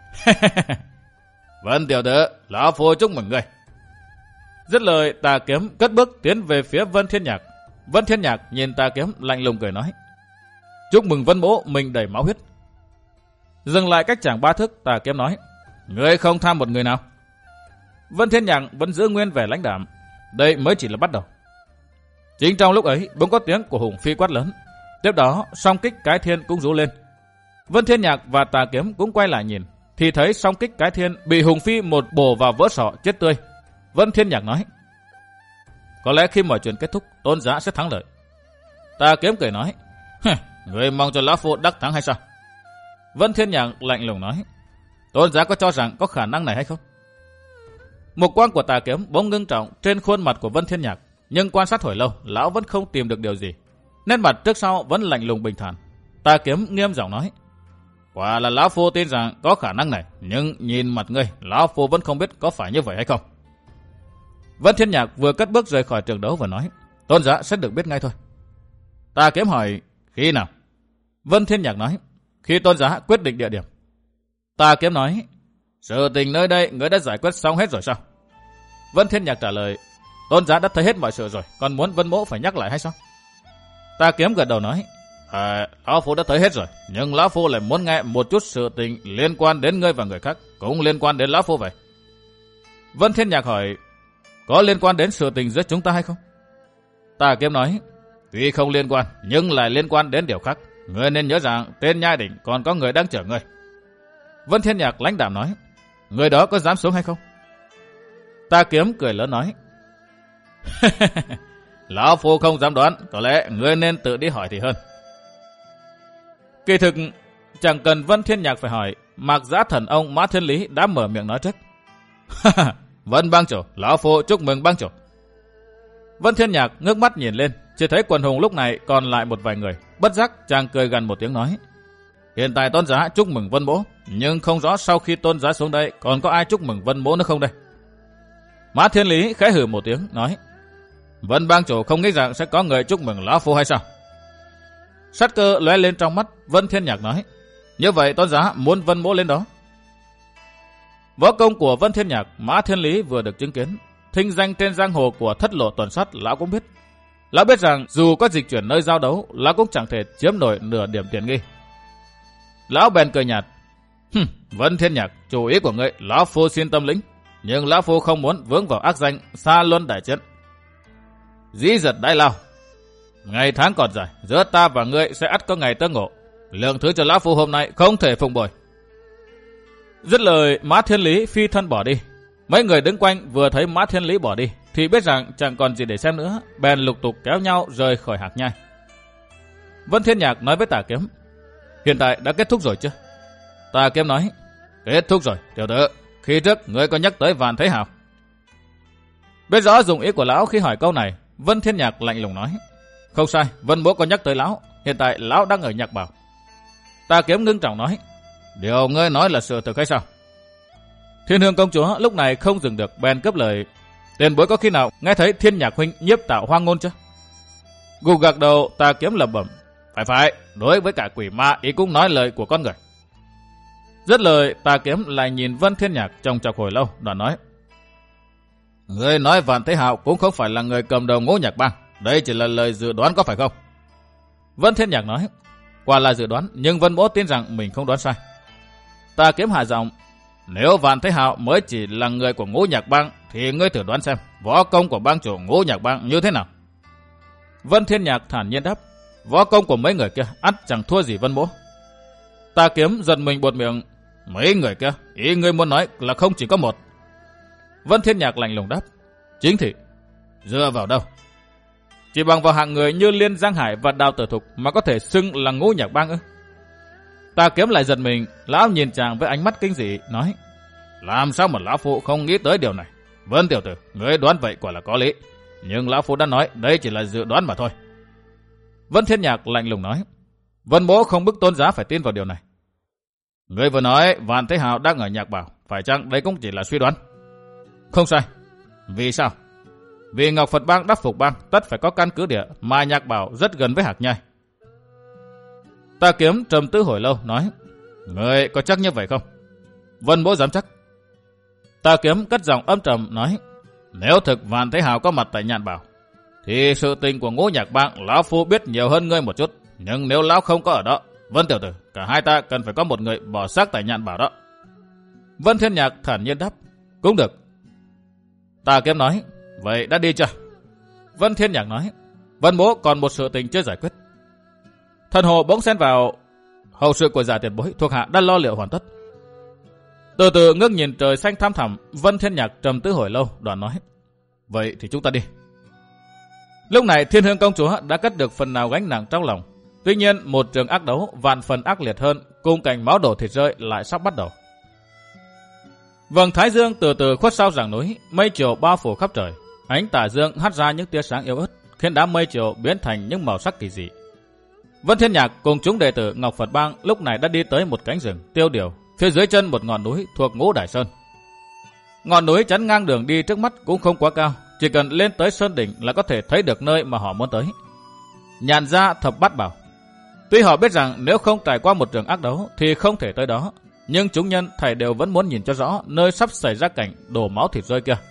Vân tiểu tử, lão phu chúc mừng ngươi. Dứt lời, Tà Kiếm cất bước tiến về phía Vân Thiên Nhạc. Vân Thiên Nhạc nhìn Tà Kiếm lạnh lùng cười nói, chúc mừng Vân mỗ mình đầy máu huyết. Dừng lại cách chàng ba thước, Tà Kiếm nói, ngươi không tham một người nào. Vân Thiên Nhạc vẫn giữ nguyên vẻ lãnh đạm, đây mới chỉ là bắt đầu. Chính trong lúc ấy, bỗng có tiếng của Hùng Phi quát lớn. Tiếp đó, song kích cái thiên cũng rú lên. Vân Thiên Nhạc và Tà Kiếm cũng quay lại nhìn, thì thấy song kích cái thiên bị Hùng Phi một bổ vào vỡ sọ chết tươi. Vân Thiên Nhạc nói, có lẽ khi mọi chuyện kết thúc, Tôn giá sẽ thắng lợi. Tà Kiếm cười nói, người mong cho lão phu đắc thắng hay sao? Vân Thiên Nhạc lạnh lùng nói, Tôn giá có cho rằng có khả năng này hay không? Mục quang của Tà Kiếm bỗng ngưng trọng trên khuôn mặt của Vân Thiên Nhạc, nhưng quan sát hồi lâu, lão vẫn không tìm được điều gì. Nét mặt trước sau vẫn lạnh lùng bình thản. Tà Kiếm nghiêm giọng nói, quả là lão phu tin rằng có khả năng này, nhưng nhìn mặt ngươi, lão phu vẫn không biết có phải như vậy hay không. Vân Thiên Nhạc vừa cất bước rời khỏi trường đấu và nói, Tôn giá sẽ được biết ngay thôi. Tà Kiếm hỏi, khi nào? Vân Thiên Nhạc nói, khi Tôn giá quyết định địa điểm. Tà Kiếm nói, sự tình nơi đây ngươi đã giải quyết xong hết rồi sao? Vân Thiên Nhạc trả lời, Tôn giá đã thấy hết mọi sự rồi, còn muốn Vân mỗ phải nhắc lại hay sao? Tà Kiếm gật đầu nói, à, lão phu đã thấy hết rồi, nhưng lão phu lại muốn nghe một chút sự tình liên quan đến ngươi và người khác, cũng liên quan đến lão phu vậy. Vân Thiên Nhạc hỏi, có liên quan đến sự tình giữa chúng ta hay không? Tà Kiếm nói, tuy không liên quan, nhưng lại liên quan đến điều khác. Ngươi nên nhớ rằng trên nhai đỉnh còn có người đang chờ ngươi. Vân Thiên Nhạc lãnh đạm nói, người đó có dám xuống hay không? Tà Kiếm cười lớn nói, lão phu không dám đoán, có lẽ ngươi nên tự đi hỏi thì hơn. Kỳ thực chẳng cần Vân Thiên Nhạc phải hỏi, Mạc Giã Thần ông Mã Thiên Lý đã mở miệng nói trước. Vân bang chủ, lão phu chúc mừng bang chủ. Vân Thiên Nhạc ngước mắt nhìn lên, chỉ thấy quần hùng lúc này còn lại một vài người. Bất giác chàng cười gần một tiếng nói, hiện tại Tôn giá chúc mừng Vân mỗ, nhưng không rõ sau khi Tôn giá xuống đây còn có ai chúc mừng Vân mỗ nữa không đây. Mã Thiên Lý khẽ hừ một tiếng nói, Vân bang chủ không nghĩ rằng sẽ có người chúc mừng lão phu hay sao? Sát cơ lóe lên trong mắt. Vân Thiên Nhạc nói, như vậy Tôn giá muốn Vân mỗ lên đó. Võ công của Vân Thiên Nhạc, Mã Thiên Lý vừa được chứng kiến, thinh danh trên giang hồ của Thất Lộ Tuần Sát lão cũng biết. Lão biết rằng dù có dịch chuyển nơi giao đấu, lão cũng chẳng thể chiếm nổi nửa điểm tiền nghi. Lão bèn cười nhạt, Hừm, Vân Thiên Nhạc, chủ ý của ngươi lão phu xin tâm lĩnh, nhưng lão phu không muốn vướng vào ác danh xa luân đại chiến. Dĩ giật đại lao, ngày tháng còn dài, giữa ta và ngươi sẽ ắt có ngày tương ngộ, lượng thứ cho lão phu hôm nay không thể phụng bồi. Dứt lời, Mã Thiên Lý phi thân bỏ đi. Mấy người đứng quanh vừa thấy Mã Thiên Lý bỏ đi thì biết rằng chẳng còn gì để xem nữa, bèn lục tục kéo nhau rời khỏi Hạc Nhai. Vân Thiên Nhạc nói với Tà Kiếm, hiện tại đã kết thúc rồi chưa? Tà Kiếm nói, kết thúc rồi, tiểu tử. Khi trước ngươi có nhắc tới Vạn Thế Hào. Biết rõ dụng ý của lão khi hỏi câu này, Vân Thiên Nhạc lạnh lùng nói, không sai, Vân mỗ có nhắc tới lão, hiện tại lão đang ở Nhạc Bảo. Tà Kiếm ngưng trọng nói, điều ngươi nói là sự thực hay sao? Thiên Hương công chúa lúc này không dừng được, bèn cướp lời, tiền bối có khi nào nghe thấy Thiên Nhạc huynh nhiếp tạo hoang ngôn chưa? Gục gật đầu, Tà Kiếm lẩm bẩm, phải phải, đối với cả quỷ ma ý cũng nói lời của con người. Dứt lời, Tà Kiếm lại nhìn Vân Thiên Nhạc trong chọc hồi lâu, đoạn nói, ngươi nói Vạn Thế Hào cũng không phải là người cầm đầu Ngũ Nhạc Bang, đây chỉ là lời dự đoán có phải không? Vân Thiên Nhạc nói, quả là dự đoán, nhưng Vân mỗ tin rằng mình không đoán sai. Tà Kiếm hạ giọng, nếu Vạn Thế Hào mới chỉ là người của Ngũ Nhạc Bang thì ngươi thử đoán xem võ công của bang chủ Ngũ Nhạc Bang như thế nào. Vân Thiên Nhạc thản nhiên đáp, võ công của mấy người kia ắt chẳng thua gì Vân mỗ. Tà Kiếm giật mình buột miệng, Mấy người kia, ý ngươi muốn nói là không chỉ có một. Vân Thiên Nhạc lạnh lùng đáp. Chính thị. Dựa vào đâu? Chỉ bằng vào hạng người như Liên Giang Hải và Đào Tử Thục mà có thể xưng là Ngũ Nhạc Bang ư? Tà Kiếm lại giật mình, lão nhìn chàng với ánh mắt kinh dị, nói: Làm sao mà lão phụ không nghĩ tới điều này? Vân tiểu tử, ngươi đoán vậy quả là có lý, nhưng lão phụ đã nói đây chỉ là dự đoán mà thôi. Vân Thiên Nhạc lạnh lùng nói: Vân bố không bức tôn giá phải tin vào điều này. Ngươi vừa nói Vạn Thế Hào đang ở Nhạc Bảo, phải chăng đây cũng chỉ là suy đoán? Không sai. Vì sao? Vì Ngọc Phật Bang đắc phục bang tất phải có căn cứ địa, mà Nhạc Bảo rất gần với Hạc Nhai. Tà Kiếm trầm tư hồi lâu nói: Ngươi có chắc như vậy không? Vân bố dám chắc. Tà Kiếm cất giọng âm trầm nói: Nếu thực Vạn Thế Hào có mặt tại Nhạn Bảo, thì sự tình của Ngũ Nhạc Bang lão phu biết nhiều hơn ngươi một chút. Nhưng nếu lão không có ở đó, Vân tiểu tử, cả hai ta cần phải có một người bỏ xác tại Nhạn Bảo đó. Vân Thiên Nhạc thản nhiên đáp: Cũng được. Tà Kiếm nói: Vậy đã đi chưa? Vân Thiên Nhạc nói: Vân bố còn một sự tình chưa giải quyết. Thần Hồ bỗng xen vào: Hậu sự của Giả tiền bối thuộc hạ đã lo liệu hoàn tất. Từ từ ngước nhìn trời xanh thăm thẳm, Vân Thiên Nhạc trầm tư hồi lâu, đoạn nói: Vậy thì chúng ta đi. Lúc này Thiên Hương công chúa đã cất được phần nào gánh nặng trong lòng. Tuy nhiên một trường ác đấu vạn phần ác liệt hơn, cùng cảnh máu đổ thịt rơi lại sắp bắt đầu. Vầng thái dương từ từ khuất sau rặng núi, mây chiều bao phủ khắp trời. Ánh tà dương hắt ra những tia sáng yếu ớt, khiến đám mây chiều biến thành những màu sắc kỳ dị. Vân Thiên Nhạc cùng chúng đệ tử Ngọc Phật Bang lúc này đã đi tới một cánh rừng tiêu điều, phía dưới chân một ngọn núi thuộc Ngũ Đài Sơn. Ngọn núi chắn ngang đường đi trước mắt cũng không quá cao, chỉ cần lên tới sơn đỉnh là có thể thấy được nơi mà họ muốn tới. Nhàn Gia Thập Bát Bảo. Tuy họ biết rằng nếu không trải qua một trường ác đấu thì không thể tới đó, nhưng chúng nhân thảy đều vẫn muốn nhìn cho rõ nơi sắp xảy ra cảnh đổ máu thịt rơi kia.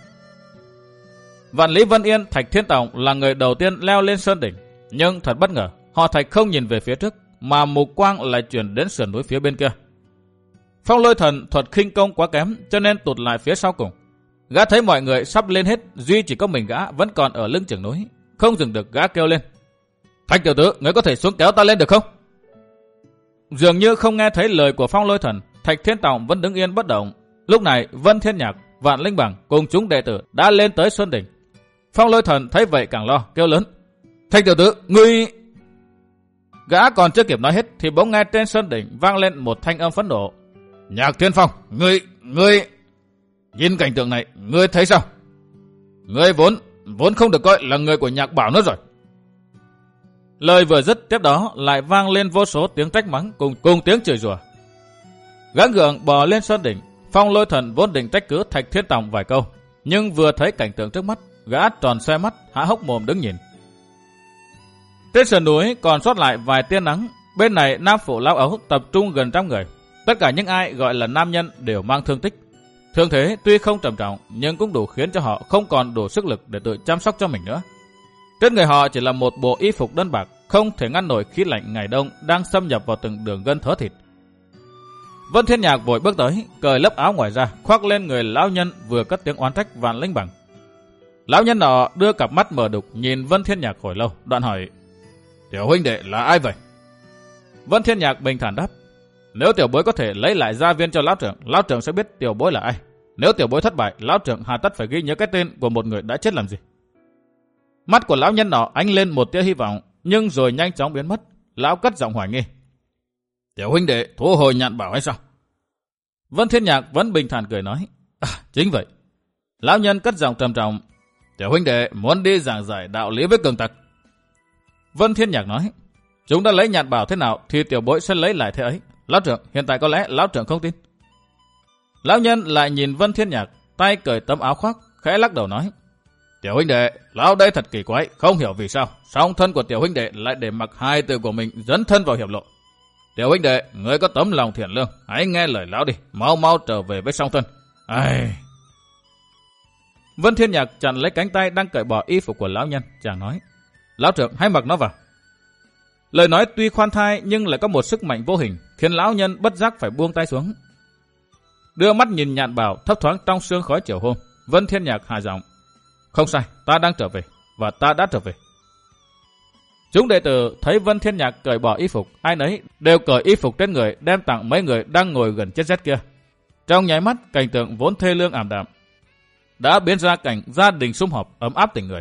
Vạn Lý Vân Yên, Thạch Thiên Tòng là người đầu tiên leo lên sơn đỉnh, nhưng thật bất ngờ, họ Thạch không nhìn về phía trước, mà mục quang lại chuyển đến sườn núi phía bên kia. Phong Lôi Thần thuật khinh công quá kém, cho nên tụt lại phía sau cùng. Gã thấy mọi người sắp lên hết, duy chỉ có mình gã vẫn còn ở lưng chừng núi, không dừng được, gã kêu lên: Thạch tiểu tử, ngươi có thể xuống kéo ta lên được không? Dường như không nghe thấy lời của Phong Lôi Thần, Thạch Thiên Tòng vẫn đứng yên bất động. Lúc này Vân Thiên Nhạc, Vạn Linh Bằng cùng chúng đệ tử đã lên tới sơn đỉnh. Phong Lôi Thần thấy vậy càng lo, kêu lớn: Thạch tiểu tử, ngươi... Gã còn chưa kịp nói hết thì bỗng nghe trên sơn đỉnh vang lên một thanh âm phẫn nộ: Nhạc Thiên Phong, ngươi, ngươi... Nhìn cảnh tượng này, ngươi thấy sao? Ngươi vốn, vốn không được coi là người của Nhạc Bảo nữa rồi. Lời vừa dứt, tiếp đó lại vang lên vô số tiếng trách mắng cùng cùng tiếng chửi rủa. Gã gượng bò lên sơn đỉnh. Phong Lôi Thần vốn định trách cứ Thạch Thiên Tòng vài câu, nhưng vừa thấy cảnh tượng trước mắt, gã tròn xoe mắt, há hốc mồm đứng nhìn. Trên sườn núi còn sót lại vài tia nắng. Bên này nam phụ lão ấu tập trung gần trăm người. Tất cả những ai gọi là nam nhân đều mang thương tích. Thương thế tuy không trầm trọng, nhưng cũng đủ khiến cho họ không còn đủ sức lực để tự chăm sóc cho mình nữa. Trên người họ chỉ là một bộ y phục đơn bạc, không thể ngăn nổi khí lạnh ngày đông đang xâm nhập vào từng đường gân thớ thịt. Vân Thiên Nhạc vội bước tới, cởi lớp áo ngoài ra, khoác lên người lão nhân, vừa cất tiếng oán trách Vạn Linh Bằng. Lão nhân nọ đưa cặp mắt mở đục nhìn Vân Thiên Nhạc hồi lâu, đoạn hỏi: Tiểu huynh đệ là ai vậy? Vân Thiên Nhạc bình thản đáp: Nếu tiểu bối có thể lấy lại gia viên cho lão trưởng, lão trưởng sẽ biết tiểu bối là ai. Nếu tiểu bối thất bại, lão trưởng hà tất phải ghi nhớ cái tên của một người đã chết làm gì. Mắt của lão nhân nọ ánh lên một tia hy vọng, nhưng rồi nhanh chóng biến mất. Lão cất giọng hoài nghi: Tiểu huynh đệ thu hồi Nhạn Bảo hay sao? Vân Thiên Nhạc vẫn bình thản cười nói: À, chính vậy. Lão nhân cất giọng trầm trọng: Tiểu huynh đệ muốn đi giảng giải đạo lý với cường tặc. Vân Thiên Nhạc nói: Chúng đã lấy Nhạn Bảo thế nào thì tiểu bối sẽ lấy lại thế ấy. Lão trưởng, hiện tại có lẽ lão trưởng không tin. Lão nhân lại nhìn Vân Thiên Nhạc, tay cởi tấm áo khoác, khẽ lắc đầu nói: Tiểu huynh đệ, lão đây thật kỳ quái, không hiểu vì sao song thân của tiểu huynh đệ lại để mặc hai từ của mình dấn thân vào hiểm lộ. Tiểu huynh đệ, ngươi có tấm lòng thiện lương, hãy nghe lời lão đi, mau mau trở về với song thân. Ai... Vân Thiên Nhạc chặn lấy cánh tay đang cởi bỏ y phục của lão nhân, chàng nói: Lão trưởng, hãy mặc nó vào. Lời nói tuy khoan thai nhưng lại có một sức mạnh vô hình, khiến lão nhân bất giác phải buông tay xuống. Đưa mắt nhìn Nhạn Bảo thấp thoáng trong sương khói chiều hôm, Vân Thiên Nhạc hạ giọng: Không sai, ta đang trở về, và ta đã trở về. Chúng đệ tử thấy Vân Thiên Nhạc cởi bỏ y phục, ai nấy đều cởi y phục trên người đem tặng mấy người đang ngồi gần chết rét kia. Trong nháy mắt, cảnh tượng vốn thê lương ảm đạm đã biến ra cảnh gia đình sum họp ấm áp tình người.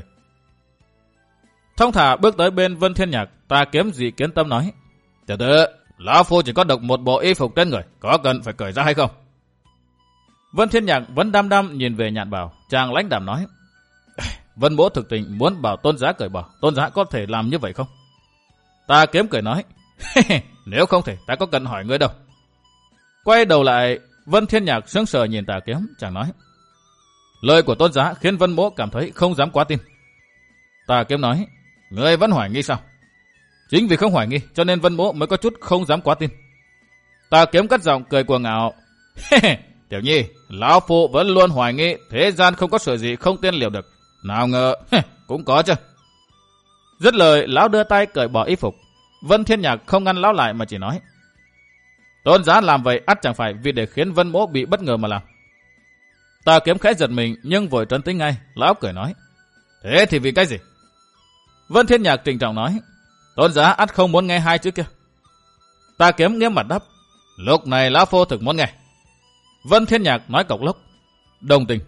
Thông thả bước tới bên Vân Thiên Nhạc, Tà Kiếm Dị Kiến Tâm nói: "Tiểu tử, lão phu chỉ có độc một bộ y phục trên người, có cần phải cởi ra hay không?" Vân Thiên Nhạc vẫn đăm đăm nhìn về Nhạn Bảo, chàng lãnh đạm nói: "Vân Mỗ thực tình muốn bảo Tôn giá cởi bỏ, Tôn giá có thể làm như vậy không?" Tà Kiếm cười nói: "Nếu không thể, ta có cần hỏi ngươi đâu." Quay đầu lại, Vân Thiên Nhạc sững sờ nhìn Tà Kiếm, chàng nói: "Lời của Tôn giá khiến Vân Mỗ cảm thấy không dám quá tin." Tà Kiếm nói: "Ngươi vẫn hoài nghi sao?" "Chính vì không hoài nghi, cho nên Vân Mỗ mới có chút không dám quá tin." Tà Kiếm cất giọng cười cuồng ngạo: "Tiểu Nhi, lão phu vẫn luôn hoài nghi thế gian không có sự gì không tiên liệu được, nào ngờ cũng có chứ." Dứt lời, lão đưa tay cởi bỏ y phục. Vân Thiên Nhạc không ngăn lão lại mà chỉ nói: "Tôn giá làm vậy ắt chẳng phải vì để khiến Vân Mỗ bị bất ngờ mà làm." Tà Kiếm khẽ giật mình nhưng vội trấn tĩnh ngay, lão cười nói: "Thế thì vì cái gì?" Vân Thiên Nhạc trịnh trọng nói: "Tôn giá ắt không muốn nghe hai chữ kia." Tà Kiếm nghiêm mặt đáp: "Lúc này lão phu thực muốn nghe." Vân Thiên Nhạc nói cộc lốc: "Đồng tình."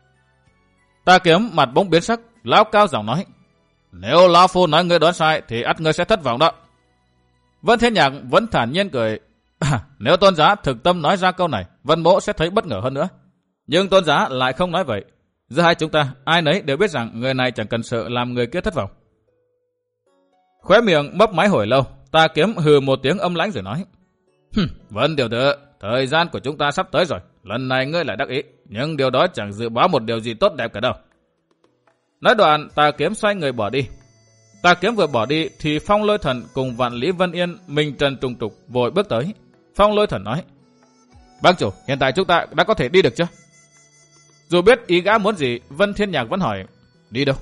Tà Kiếm mặt bỗng biến sắc, lão cao giọng nói: "Nếu lão phu nói ngươi đoán sai thì ắt ngươi sẽ thất vọng đó." Vân Thiên Nhạc vẫn thản nhiên cười: "Nếu Tôn giá thực tâm nói ra câu này, Vân Mỗ sẽ thấy bất ngờ hơn nữa. Nhưng Tôn giá lại không nói vậy. Giữa hai chúng ta, ai nấy đều biết rằng người này chẳng cần sợ làm người kia thất vọng." Khóe miệng mấp máy hồi lâu, Tà Kiếm hừ một tiếng âm lãnh rồi nói: "Vân tiểu tử, thời gian của chúng ta sắp tới rồi. Lần này ngươi lại đắc ý, nhưng điều đó chẳng dự báo một điều gì tốt đẹp cả đâu." Nói đoạn, Tà Kiếm xoay người bỏ đi. Tà Kiếm vừa bỏ đi thì Phong Lôi Thần cùng Vạn Lý Vân Yên, Minh Trần Trùng Trục vội bước tới. Phong Lôi Thần nói: "Bang chủ, hiện tại chúng ta đã có thể đi được chưa?" Dù biết ý gã muốn gì, Vân Thiên Nhạc vẫn hỏi: "Đi đâu?"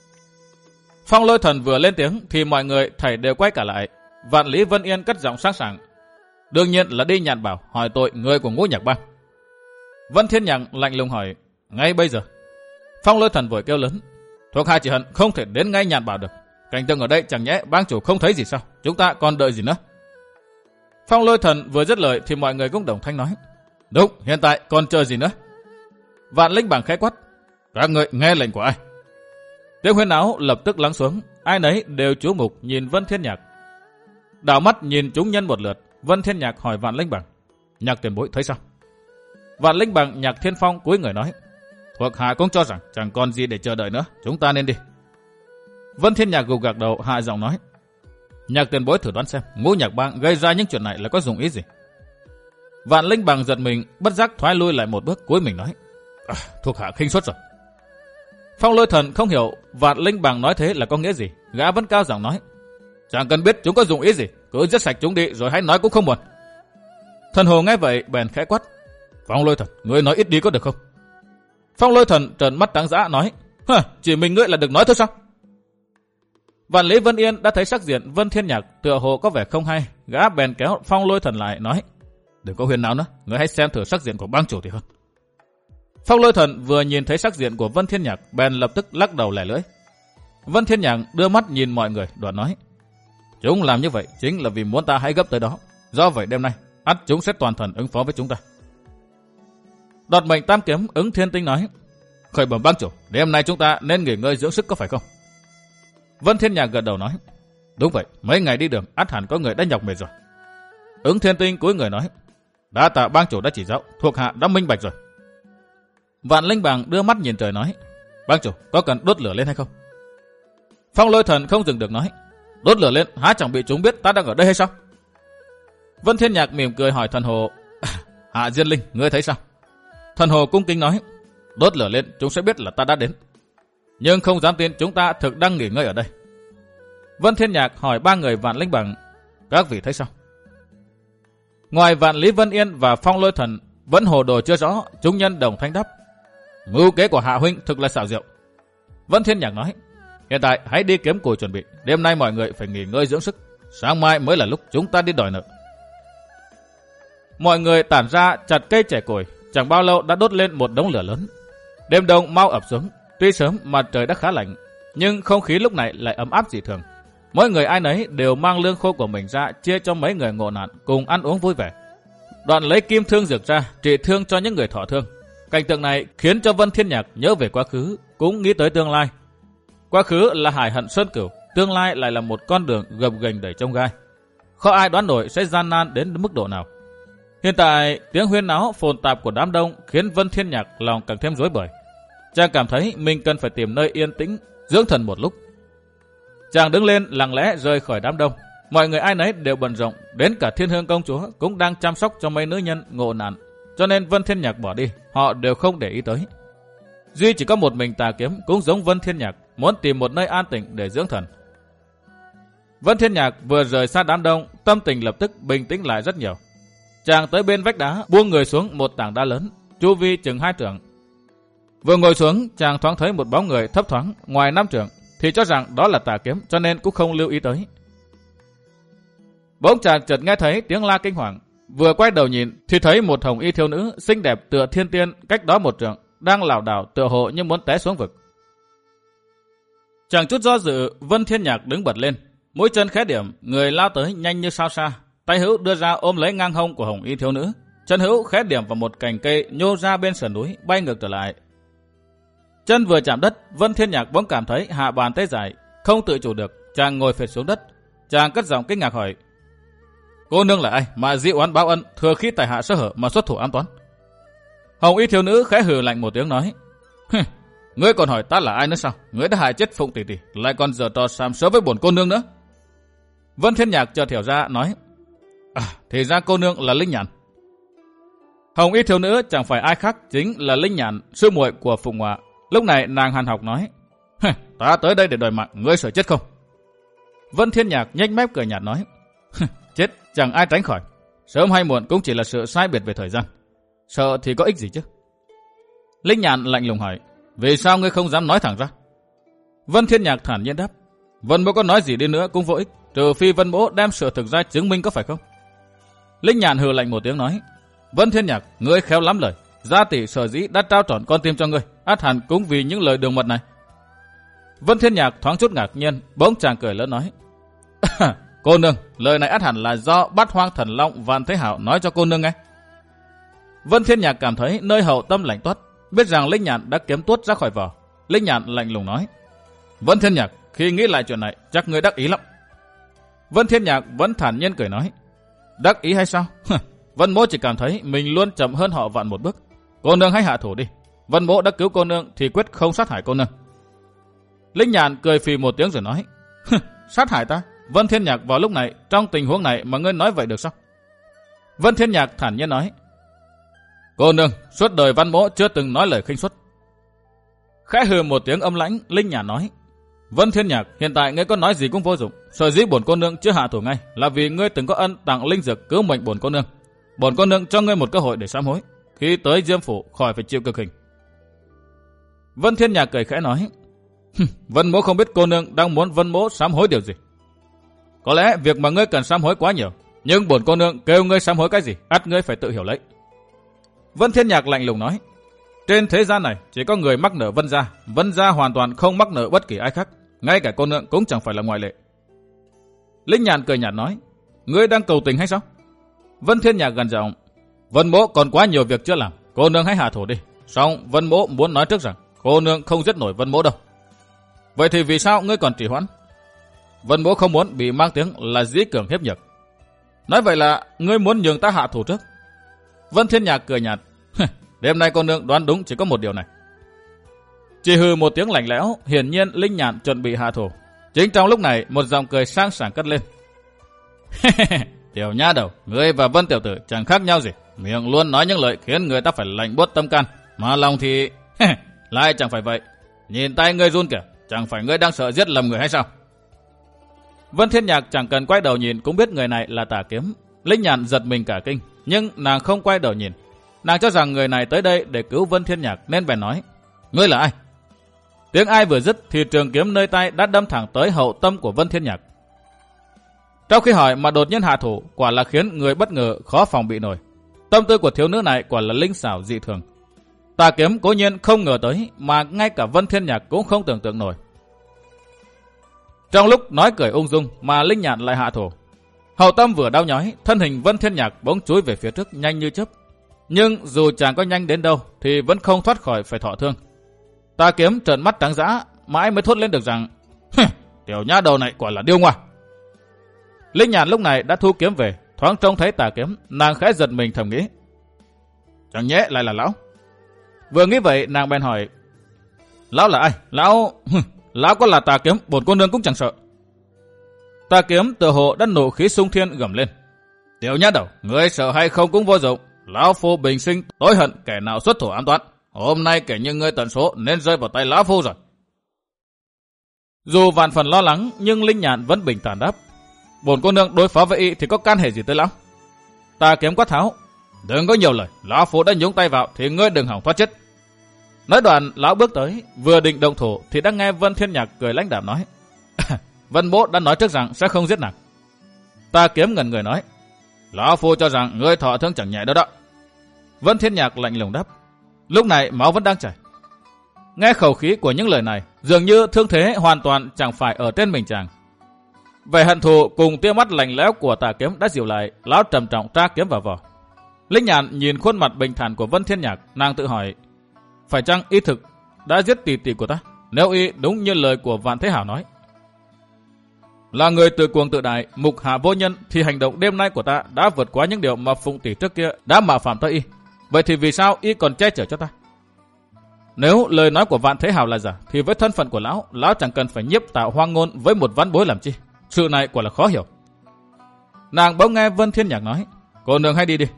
Phong Lôi Thần vừa lên tiếng thì mọi người thảy đều quay cả lại. Vạn Lý Vân Yên cất giọng sáng sảng: "Đương nhiên là đi Nhạn Bảo hỏi tội người của Ngũ Nhạc Bang." Vân Thiên Nhạc lạnh lùng hỏi: "Ngay bây giờ?" Phong Lôi Thần vội kêu lớn: "Thuộc hạ chỉ hận không thể đến ngay Nhạn Bảo được. Cảnh tượng ở đây chẳng nhẽ bang chủ không thấy gì sao? Chúng ta còn đợi gì nữa?" Phong Lôi Thần vừa dứt lời thì mọi người cũng đồng thanh nói: "Đúng, hiện tại còn chờ gì nữa?" Vạn Linh Bảng khẽ quát: "Các người nghe lệnh của ai?" Tiếng huyên náo lập tức lắng xuống, ai nấy đều chú mục nhìn Vân Thiên Nhạc. Đảo mắt nhìn chúng nhân một lượt, Vân Thiên Nhạc hỏi Vạn Linh Bảng: "Nhạc tiền bối thấy sao?" Vạn Linh Bảng Nhạc Thiên Phong cúi người nói: "Thuộc hạ cũng cho rằng chẳng còn gì để chờ đợi nữa, chúng ta nên đi." Vân Thiên Nhạc gục gạc đầu, hạ giọng nói: "Nhạc tiền bối thử đoán xem, Ngũ Nhạc Bang gây ra những chuyện này là có dụng ý gì?" Vạn Linh Bảng giật mình, bất giác thoái lui lại một bước, cúi mình nói: à, "Thuộc hạ khinh suất rồi." Phong Lôi Thần không hiểu Vạn Linh Bảng nói thế là có nghĩa gì, gã vẫn cao giọng nói: "Chẳng cần biết chúng có dụng ý gì, cứ giết sạch chúng đi rồi hãy nói cũng không buồn." Thần Hồ nghe vậy bèn khẽ quát: "Phong Lôi Thần, ngươi nói ít đi có được không?" Phong Lôi Thần trợn mắt trắng dã nói: "Hả, chỉ mình ngươi là được nói thôi sao?" Vạn Lý Vân Yên đã thấy sắc diện Vân Thiên Nhạc tựa hồ có vẻ không hay, gã bèn kéo Phong Lôi Thần lại nói: "Đừng có huyền náo nữa, ngươi hãy xem thử sắc diện của bang chủ thì hơn." Phong Lôi Thần vừa nhìn thấy sắc diện của Vân Thiên Nhạc bèn lập tức lắc đầu lẻ lưỡi. Vân Thiên Nhạc đưa mắt nhìn mọi người, đoạn nói: "Chúng làm như vậy chính là vì muốn ta hãy gấp tới đó. Do vậy đêm nay, ắt chúng sẽ toàn thần ứng phó với chúng ta." Đoạt Mệnh Tam Kiếm Ứng Thiên Tinh nói: "Khởi bẩm bang chủ, đêm nay chúng ta nên nghỉ ngơi dưỡng sức có phải không?" Vân Thiên Nhạc gật đầu nói: "Đúng vậy, mấy ngày đi đường ắt hẳn có người đã nhọc mệt rồi." Ứng Thiên Tinh cúi người nói: "Đa tạ bang chủ đã chỉ giáo, thuộc hạ đã minh bạch rồi." Vạn Linh Bảng đưa mắt nhìn trời nói: "Bang chủ, có cần đốt lửa lên hay không?" Phong Lôi Thần không dừng được nói: "Đốt lửa lên, há chẳng bị chúng biết ta đang ở đây hay sao?" Vân Thiên Nhạc mỉm cười hỏi Thần Hồ: "Hạ Diên Linh, ngươi thấy sao?" Thần Hồ cung kính nói: "Đốt lửa lên, chúng sẽ biết là ta đã đến. Nhưng không dám tin chúng ta thực đang nghỉ ngơi ở đây." Vân Thiên Nhạc hỏi ba người Vạn Linh Bảng: "Các vị thấy sao?" Ngoài Vạn Lý Vân Yên và Phong Lôi Thần vẫn hồ đồ chưa rõ, chúng nhân đồng thanh đáp: "Mưu kế của Hạ huynh thực là xảo diệu." Vân Thiên Nhạc nói: "Hiện tại hãy đi kiếm củi chuẩn bị, đêm nay mọi người phải nghỉ ngơi dưỡng sức, sáng mai mới là lúc chúng ta đi đòi nợ." Mọi người tản ra chặt cây chẻ củi, chẳng bao lâu đã đốt lên một đống lửa lớn. Đêm đông mau ập xuống, tuy sớm mặt trời đã khá lạnh, nhưng không khí lúc này lại ấm áp dị thường. Mỗi người ai nấy đều mang lương khô của mình ra chia cho mấy người ngộ nạn cùng ăn uống vui vẻ. Đoạn lấy kim thương dược ra trị thương cho những người thọ thương. Cảnh tượng này khiến cho Vân Thiên Nhạc nhớ về quá khứ, cũng nghĩ tới tương lai. Quá khứ là hải hận sơn cửu, tương lai lại là một con đường gập ghềnh đầy chông gai. Khó ai đoán nổi sẽ gian nan đến mức độ nào. Hiện tại tiếng huyên náo phồn tạp của đám đông khiến Vân Thiên Nhạc lòng càng thêm rối bời. Chàng cảm thấy mình cần phải tìm nơi yên tĩnh dưỡng thần một lúc. Chàng đứng lên lặng lẽ rời khỏi đám đông. Mọi người ai nấy đều bận rộn, đến cả Thiên Hương công chúa cũng đang chăm sóc cho mấy nữ nhân ngộ nạn, cho nên Vân Thiên Nhạc bỏ đi, họ đều không để ý tới. Duy chỉ có một mình Tà Kiếm cũng giống Vân Thiên Nhạc, muốn tìm một nơi an tĩnh để dưỡng thần. Vân Thiên Nhạc vừa rời xa đám đông, tâm tình lập tức bình tĩnh lại rất nhiều. Chàng tới bên vách đá, buông người xuống một tảng đá lớn, chu vi chừng hai trượng. Vừa ngồi xuống, chàng thoáng thấy một bóng người thấp thoáng ngoài năm trượng, thì cho rằng đó là Tà Kiếm, cho nên cũng không lưu ý tới. Bỗng chàng chợt nghe thấy tiếng la kinh hoàng, vừa quay đầu nhìn thì thấy một hồng y thiếu nữ xinh đẹp tựa thiên tiên cách đó một trượng đang lảo đảo tựa hồ như muốn té xuống vực. Chẳng chút do dự, Vân Thiên Nhạc đứng bật lên, mũi chân khẽ điểm, người lao tới nhanh như sao xa, tay hữu đưa ra ôm lấy ngang hông của hồng y thiếu nữ, chân hữu khẽ điểm vào một cành cây nhô ra bên sườn núi, bay ngược trở lại. Chân vừa chạm đất, Vân Thiên Nhạc bỗng cảm thấy hạ bàn tay dài, không tự chủ được, chàng ngồi phệt xuống đất. Chàng cất giọng kinh ngạc hỏi: "Cô nương là ai mà dị oán báo ân, thừa khi tại hạ sơ hở mà xuất thủ ám toán?" Hồng y thiếu nữ khẽ hừ lạnh một tiếng nói: "Ngươi còn hỏi ta là ai nữa sao? Ngươi đã hại chết Phụng tỷ tỷ, lại còn giở trò sàm sỡ với bổn cô nương nữa." Vân Thiên Nhạc chợt hiểu ra nói: "À, thì ra cô nương là Linh Nhàn." Hồng y thiếu nữ chẳng phải ai khác, chính là Linh Nhàn, sư muội của Phụng Họa. Lúc này nàng hàn học nói: "Ta tới đây để đòi mạng, ngươi sợ chết không?" Vân Thiên Nhạc nhếch mép cười nhạt nói: "Chết chẳng ai tránh khỏi, sớm hay muộn cũng chỉ là sự sai biệt về thời gian, sợ thì có ích gì chứ?" Linh Nhàn lạnh lùng hỏi: "Vì sao ngươi không dám nói thẳng ra?" Vân Thiên Nhạc thản nhiên đáp: "Vân Mỗ có nói gì đi nữa cũng vô ích, trừ phi Vân Mỗ đem sự thực ra chứng minh, có phải không?" Linh Nhàn hừ lạnh một tiếng nói: "Vân Thiên Nhạc, ngươi khéo lắm lời, gia tỷ sở dĩ đã trao trọn con tim cho ngươi, ắt hẳn cũng vì những lời đường mật này." Vân Thiên Nhạc thoáng chút ngạc nhiên, bỗng chàng cười lớn nói: "Cô nương, lời này ắt hẳn là do Bát Hoang Thần Long Vạn Thế Hảo nói cho cô nương nghe." Vân Thiên Nhạc cảm thấy nơi hậu tâm lạnh toát, biết rằng Linh Nhàn đã kiếm tuốt ra khỏi vỏ. Linh Nhàn lạnh lùng nói: "Vân Thiên Nhạc, khi nghĩ lại chuyện này, chắc ngươi đắc ý lắm." Vân Thiên Nhạc vẫn thản nhiên cười nói: "Đắc ý hay sao? Vân Mỗ chỉ cảm thấy mình luôn chậm hơn họ vạn một bước. Cô nương hãy hạ thủ đi. Vân Mỗ đã cứu cô nương thì quyết không sát hại cô nương." Linh Nhàn cười phì một tiếng rồi nói: "Sát hại ta? Vân Thiên Nhạc, vào lúc này, trong tình huống này mà ngươi nói vậy được sao?" Vân Thiên Nhạc thản nhiên nói: "Cô nương, suốt đời Văn Mỗ chưa từng nói lời khinh suất." Khẽ hừ một tiếng âm lãnh, Linh Nhàn nói: "Vân Thiên Nhạc, hiện tại ngươi có nói gì cũng vô dụng. Sở dĩ bổn cô nương chưa hạ thủ ngay là vì ngươi từng có ân tặng linh dược cứu mệnh bổn cô nương. Bổn cô nương cho ngươi một cơ hội để sám hối, khi tới Diêm phủ khỏi phải chịu cực hình." Vân Thiên Nhạc cười khẽ nói: "Vân Mỗ không biết cô nương đang muốn Vân Mỗ sám hối điều gì. Có lẽ việc mà ngươi cần sám hối quá nhiều, nhưng bổn cô nương kêu ngươi sám hối cái gì, ắt ngươi phải tự hiểu lấy." Vân Thiên Nhạc lạnh lùng nói: "Trên thế gian này chỉ có người mắc nợ Vân gia, Vân gia hoàn toàn không mắc nợ bất kỳ ai khác, ngay cả cô nương cũng chẳng phải là ngoại lệ." Linh Nhàn cười nhạt nói: "Ngươi đang cầu tình hay sao?" Vân Thiên Nhạc gần giọng: "Vân Mỗ còn quá nhiều việc chưa làm, cô nương hãy hạ thủ đi. Song Vân Mỗ muốn nói trước rằng cô nương không giết nổi Vân Mỗ đâu." "Vậy thì vì sao ngươi còn trì hoãn?" "Vân Mỗ không muốn bị mang tiếng là dĩ cường hiếp nhược." "Nói vậy là ngươi muốn nhường ta hạ thủ trước?" Vân Thiên Nhạc cười nhạt: "Đêm nay cô nương đoán đúng chỉ có một điều này." Chỉ hừ một tiếng lạnh lẽo, hiển nhiên Linh Nhàn chuẩn bị hạ thủ. Chính trong lúc này, một giọng cười sang sảng cất lên: "Tiểu nha đầu, ngươi và Vân tiểu tử chẳng khác nhau gì, miệng luôn nói những lời khiến người ta phải lạnh buốt tâm can, mà lòng thì lại chẳng phải vậy. Nhìn tay ngươi run kìa, chẳng phải ngươi đang sợ giết lầm người hay sao?" Vân Thiên Nhạc chẳng cần quay đầu nhìn cũng biết người này là Tà Kiếm. Linh Nhàn giật mình cả kinh, nhưng nàng không quay đầu nhìn. Nàng cho rằng người này tới đây để cứu Vân Thiên Nhạc nên bèn nói: "Ngươi là ai?" Tiếng ai vừa dứt thì trường kiếm nơi tay đã đâm thẳng tới hậu tâm của Vân Thiên Nhạc. Trong khi hỏi mà đột nhiên hạ thủ, quả là khiến người bất ngờ khó phòng bị nổi. Tâm tư của thiếu nữ này quả là linh xảo dị thường. Tà Kiếm cố nhiên không ngờ tới, mà ngay cả Vân Thiên Nhạc cũng không tưởng tượng nổi. Trong lúc nói cười ung dung mà Linh Nhạn lại hạ thổ. Hậu tâm vừa đau nhói, thân hình Vân Thiên Nhạc bỗng chúi về phía trước nhanh như chớp. Nhưng dù chàng có nhanh đến đâu thì vẫn không thoát khỏi phải thọ thương. Tà Kiếm trợn mắt trắng dã, mãi mới thốt lên được rằng: "Tiểu nha đầu này quả là điêu ngoa." Linh Nhạn lúc này đã thu kiếm về, thoáng trông thấy Tà Kiếm, nàng khẽ giật mình thầm nghĩ: chẳng nhẽ lại là lão. Vừa nghĩ vậy, nàng bèn hỏi: "Lão là ai? Lão lão có là Tà Kiếm, bổn cô nương cũng chẳng sợ." Tà Kiếm tựa hồ đã nộ khí xung thiên gầm lên: "Tiểu nha đầu, ngươi sợ hay không cũng vô dụng. Lão phu bình sinh tối hận kẻ nào xuất thủ an toàn. Hôm nay kẻ như ngươi tận số nên rơi vào tay lão phu rồi." Dù vạn phần lo lắng, nhưng Linh Nhạn vẫn bình thản đáp: "Bổn cô nương đối phó với y thì có can hệ gì tới lão?" Tà Kiếm quát tháo: "Đừng có nhiều lời, lão phu đã nhúng tay vào thì ngươi đừng hỏng thoát chết." Nói đoạn, lão bước tới, vừa định động thủ thì đã nghe Vân Thiên Nhạc cười lãnh đạm nói: "Vân bố đã nói trước rằng sẽ không giết nàng." Tà Kiếm ngẩn người nói: "Lão phu cho rằng ngươi thọ thương chẳng nhẹ đâu đó." Vân Thiên Nhạc lạnh lùng đáp. Lúc này máu vẫn đang chảy. Nghe khẩu khí của những lời này, dường như thương thế hoàn toàn chẳng phải ở trên mình chàng. Vẻ hận thù cùng tia mắt lạnh lẽo của Tà Kiếm đã dịu lại, lão trầm trọng tra kiếm vào vỏ. Linh Nhạn nhìn khuôn mặt bình thản của Vân Thiên Nhạc, nàng tự hỏi: phải chăng y thực đã giết tỷ tỷ của ta? Nếu y đúng như lời của Vạn Thế Hảo nói, là người tự cuồng tự đại, mục hạ vô nhân, thì hành động đêm nay của ta đã vượt quá những điều mà Phụng tỷ trước kia đã mạo phạm tới y. Vậy thì vì sao y còn che chở cho ta? Nếu lời nói của Vạn Thế Hảo là giả, thì với thân phận của lão, lão chẳng cần phải nhiếp tạo hoang ngôn với một vãn bối làm chi. Sự này quả là khó hiểu. Nàng bỗng nghe Vân Thiên Nhạc nói: "Cô nương hãy đi đi."